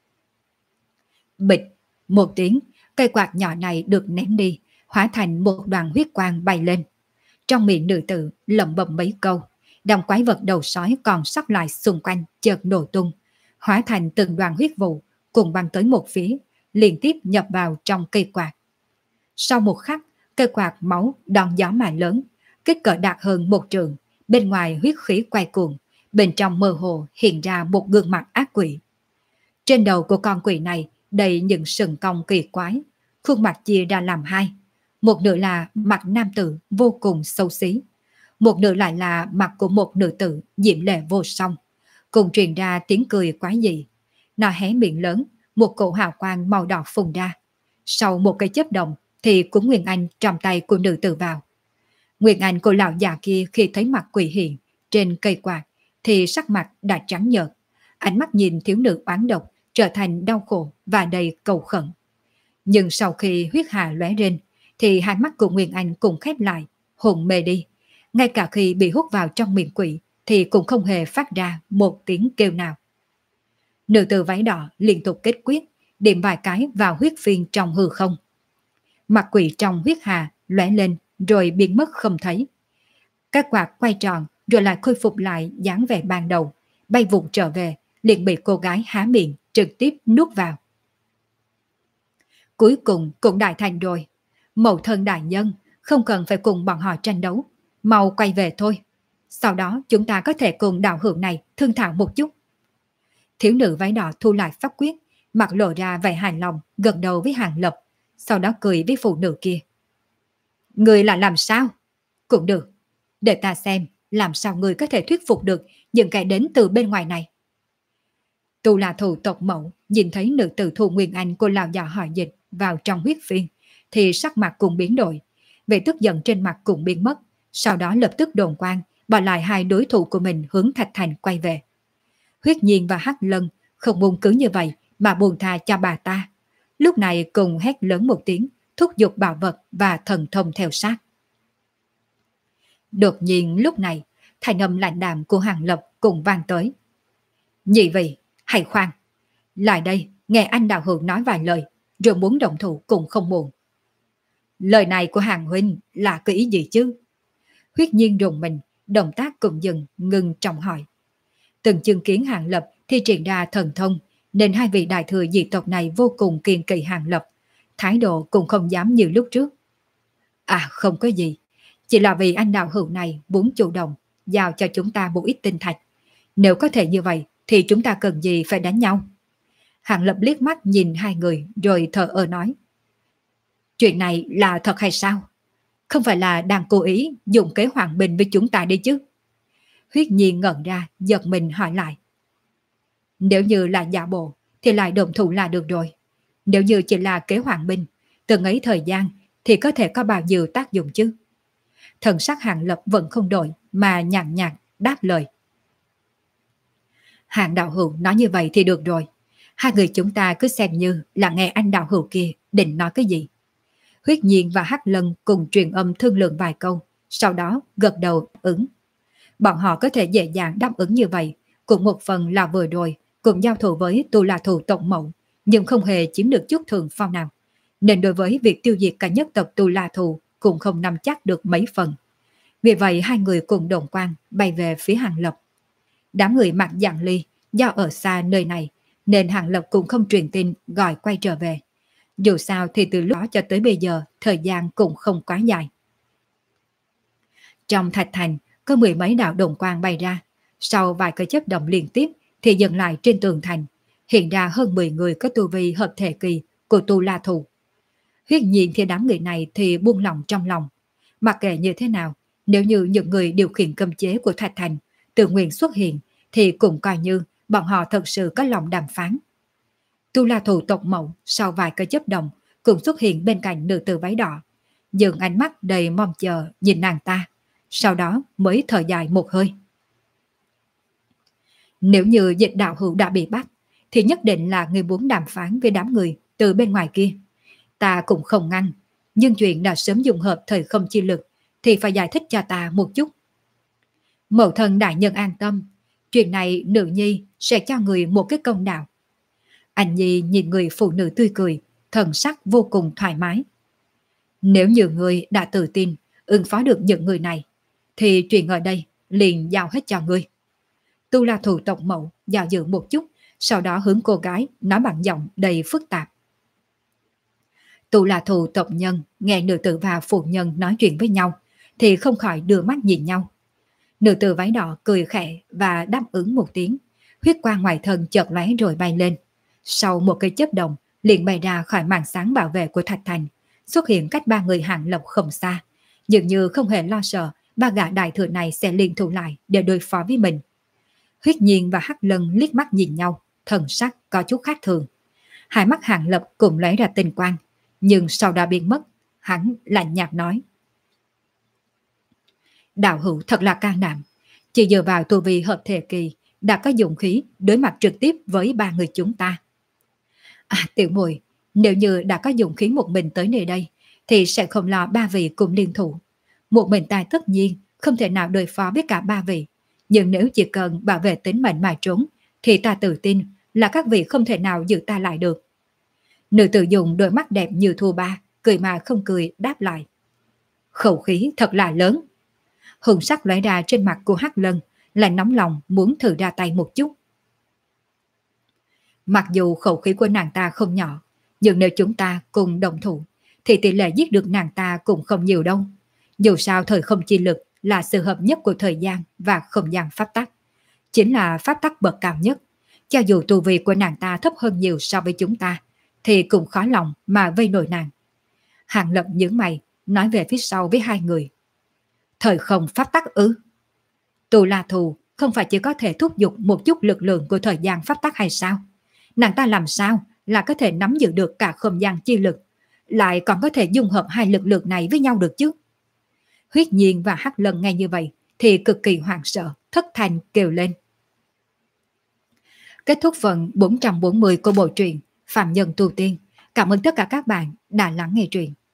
Bịch, một tiếng, cây quạt nhỏ này được ném đi, hóa thành một đoàn huyết quang bay lên. Trong miệng nữ tử lẩm bẩm mấy câu, đám quái vật đầu sói còn sót lại xung quanh chợt nổ tung, hóa thành từng đoàn huyết vụ cùng băng tới một phía, liên tiếp nhập vào trong cây quạt. Sau một khắc, cây quạt máu đòn gió mà lớn, kích cỡ đạt hơn một trượng, bên ngoài huyết khí quay cuồng, bên trong mơ hồ hiện ra một gương mặt ác quỷ. Trên đầu của con quỷ này đầy những sừng cong kỳ quái, khuôn mặt chia ra làm hai. Một nửa là mặt nam tử vô cùng xấu xí, một nửa lại là mặt của một nữ tử diễm lệ vô song, cùng truyền ra tiếng cười quái dị. Nó hé miệng lớn, một cổ hào quang màu đỏ phun ra. Sau một cái chớp động thì cuốn Nguyên Anh trong tay của nữ tử vào. Nguyên Anh của lão già kia khi thấy mặt quỷ hiện trên cây quạt thì sắc mặt đã trắng nhợt, ánh mắt nhìn thiếu nữ oán độc trở thành đau khổ và đầy cầu khẩn. Nhưng sau khi huyết hà lóe lên thì hai mắt của Nguyên Anh cũng khép lại, hồn mê đi. Ngay cả khi bị hút vào trong miệng quỷ thì cũng không hề phát ra một tiếng kêu nào. Nữ tử váy đỏ liên tục kết quyết, điểm vài cái vào huyết phiên trong hư không. Mặt quỷ trong huyết hà lóe lên rồi biến mất không thấy. Các quạt quay tròn rồi lại khôi phục lại dáng vẻ ban đầu, bay vụt trở về, liền bị cô gái há miệng trực tiếp nuốt vào. Cuối cùng cũng đại thành rồi. Mẫu thân đại nhân, không cần phải cùng bọn họ tranh đấu, mau quay về thôi. Sau đó chúng ta có thể cùng đạo hữu này thương thảo một chút. Thiếu nữ váy đỏ thu lại pháp quyết, mặt lộ ra vẻ hài lòng, gật đầu với Hàng Lập, sau đó cười với phụ nữ kia. Người là làm sao? Cũng được, để ta xem làm sao người có thể thuyết phục được những kẻ đến từ bên ngoài này. Tu là thủ tộc mẫu, nhìn thấy nữ tử Thu Nguyên Anh của lão già hỏi dịch vào trong huyết phiên, thì sắc mặt cũng biến đổi, vẻ tức giận trên mặt cũng biến mất, sau đó lập tức đồn quang, bỏ lại hai đối thủ của mình hướng Thạch Thành quay về. Huyết Nhiên và Hắc Lân không muốn cứ như vậy mà buông tha cho bà ta. Lúc này cùng hét lớn một tiếng, thúc giục bảo vật và thần thông theo sát. Đột nhiên lúc này, thanh âm lạnh đạm của Hàng Lập cũng vang tới. Nhị vị, hãy khoan. Lại đây, nghe anh đạo hữu nói vài lời, rồi muốn động thủ cũng không muộn. Lời này của Hàng huynh là cái ý gì chứ? Huyết Nhiên rùng mình, động tác cũng dừng, ngừng trọng hỏi. Từng chứng kiến Hàng Lập thi triển ra thần thông, nên hai vị đại thừa dị tộc này vô cùng kiêng kỵ Hàng Lập, thái độ cũng không dám như lúc trước. À không có gì, chỉ là vì anh đạo hữu này muốn chủ động giao cho chúng ta một ít tinh thạch. Nếu có thể như vậy thì chúng ta cần gì phải đánh nhau? Hàng Lập liếc mắt nhìn hai người rồi thờ ơ nói. Chuyện này là thật hay sao? Không phải là đang cố ý dùng kế hoàng bình với chúng ta đi chứ? Huyết Nhiên ngẩn ra, giật mình hỏi lại. Nếu như là giả bộ thì lại động thủ là được rồi. Nếu như chỉ là kế hoàng binh, từng ấy thời gian thì có thể có bao nhiêu tác dụng chứ? Thần sắc Hàng Lập vẫn không đổi mà nhàn nhạt đáp lời. Hàng đạo hữu nói như vậy thì được rồi. Hai người chúng ta cứ xem như là nghe anh đạo hữu kia định nói cái gì. Huyết Nhiên và Hắc Lân cùng truyền âm thương lượng vài câu, sau đó gật đầu ứng. Bọn họ có thể dễ dàng đáp ứng như vậy, cũng một phần là vừa rồi cùng giao thủ với Tu La Thù Tổng Mộng, nhưng không hề chiếm được chút thường phong nào. Nên đối với việc tiêu diệt cả nhất tộc Tu La Thù cũng không nắm chắc được mấy phần. Vì vậy hai người cùng đồng quan bay về phía Hàng Lập. Đám người mặc dạng ly do ở xa nơi này nên Hàng Lập cũng không truyền tin gọi quay trở về. Dù sao thì từ lúc đó cho tới bây giờ thời gian cũng không quá dài. Trong thạch thành có mười mấy đạo đồng quang bay ra, sau vài cái chớp động liên tiếp thì dừng lại trên tường thành, hiện ra hơn 10 người có tu vi hợp thể kỳ của Tu La Thù. Huyết Nhiên thì đám người này thì buông lòng trong lòng. Mặc kệ như thế nào, nếu như những người điều khiển cấm chế của thạch thành tự nguyện xuất hiện thì cũng coi như bọn họ thật sự có lòng đàm phán. Tu La Thù tộc Mộng sau vài cái chớp động cũng xuất hiện bên cạnh nữ tử váy đỏ, dừng ánh mắt đầy mong chờ nhìn nàng ta, sau đó mới thở dài một hơi. Nếu như Dịch đạo hữu đã bị bắt thì nhất định là người muốn đàm phán với đám người từ bên ngoài kia. Ta cũng không ngăn, nhưng chuyện đã sớm dùng hợp thời không chi lực thì phải giải thích cho ta một chút. Mẫu thân đại nhân an tâm, chuyện này nữ nhi sẽ cho người một cái công đạo. Anh Nhi nhìn người phụ nữ tươi cười, thần sắc vô cùng thoải mái. Nếu nhiều người đã tự tin ứng phó được những người này thì chuyện ở đây liền giao hết cho ngươi. Tu La Thù tộc Mậu dạo dự một chút, sau đó hướng cô gái nói bằng giọng đầy phức tạp. Tu La Thù tộc nhân nghe nữ tử và phụ nhân nói chuyện với nhau thì không khỏi đưa mắt nhìn nhau. Nữ tử váy đỏ cười khẽ và đáp ứng một tiếng, huyết quang ngoài thân chợt lóe rồi bay lên. Sau một cái chớp động liền bay ra khỏi màn sáng bảo vệ của thạch thành, xuất hiện cách ba người Hàng Lập không xa, dường như không hề lo sợ ba gã đại thừa này sẽ liên thủ lại để đối phó với mình. Huyết Nhiên và Hắc Lân liếc mắt nhìn nhau, thần sắc có chút khác thường. Hai mắt Hàng Lập cùng lóe ra tinh quang, nhưng sau đó biến mất, hắn lạnh nhạt nói. Đạo hữu thật là can đảm, chỉ dựa vào tu vi hợp thể kỳ đã có dũng khí đối mặt trực tiếp với ba người chúng ta. À tiểu muội, nếu như đã có dũng khí một mình tới nơi đây thì sẽ không lo ba vị cùng liên thủ. Một mình ta tất nhiên không thể nào đối phó với cả ba vị, nhưng nếu chỉ cần bảo vệ tính mệnh mà trốn thì ta tự tin là các vị không thể nào giữ ta lại được. Nữ tử dùng đôi mắt đẹp như thu ba, cười mà không cười đáp lại. Khẩu khí thật là lớn. Hùng sắc lóe ra trên mặt của Hắc Lân, lại nóng lòng muốn thử ra tay một chút. Mặc dù khẩu khí của nàng ta không nhỏ, nhưng nếu chúng ta cùng đồng thủ thì tỷ lệ giết được nàng ta cũng không nhiều đâu. Dù sao thời không chi lực là sự hợp nhất của thời gian và không gian pháp tắc, chính là pháp tắc bậc cao nhất. Cho dù tu vi của nàng ta thấp hơn nhiều so với chúng ta thì cũng khó lòng mà vây nổi nàng. Hàng Lập nhướng mày nói về phía sau với hai người. Thời không pháp tắc ư? Tu La Thù không phải chỉ có thể thúc giục một chút lực lượng của thời gian pháp tắc hay sao? Nàng ta làm sao là có thể nắm giữ được cả không gian chi lực, lại còn có thể dung hợp hai lực lượng này với nhau được chứ? Huyết Nhiên và Hắc Lân nghe như vậy thì cực kỳ hoảng sợ, thất thanh kêu lên. Kết thúc phần 440 của bộ truyện Phạm Nhân Tu Tiên. Cảm ơn tất cả các bạn đã lắng nghe truyện.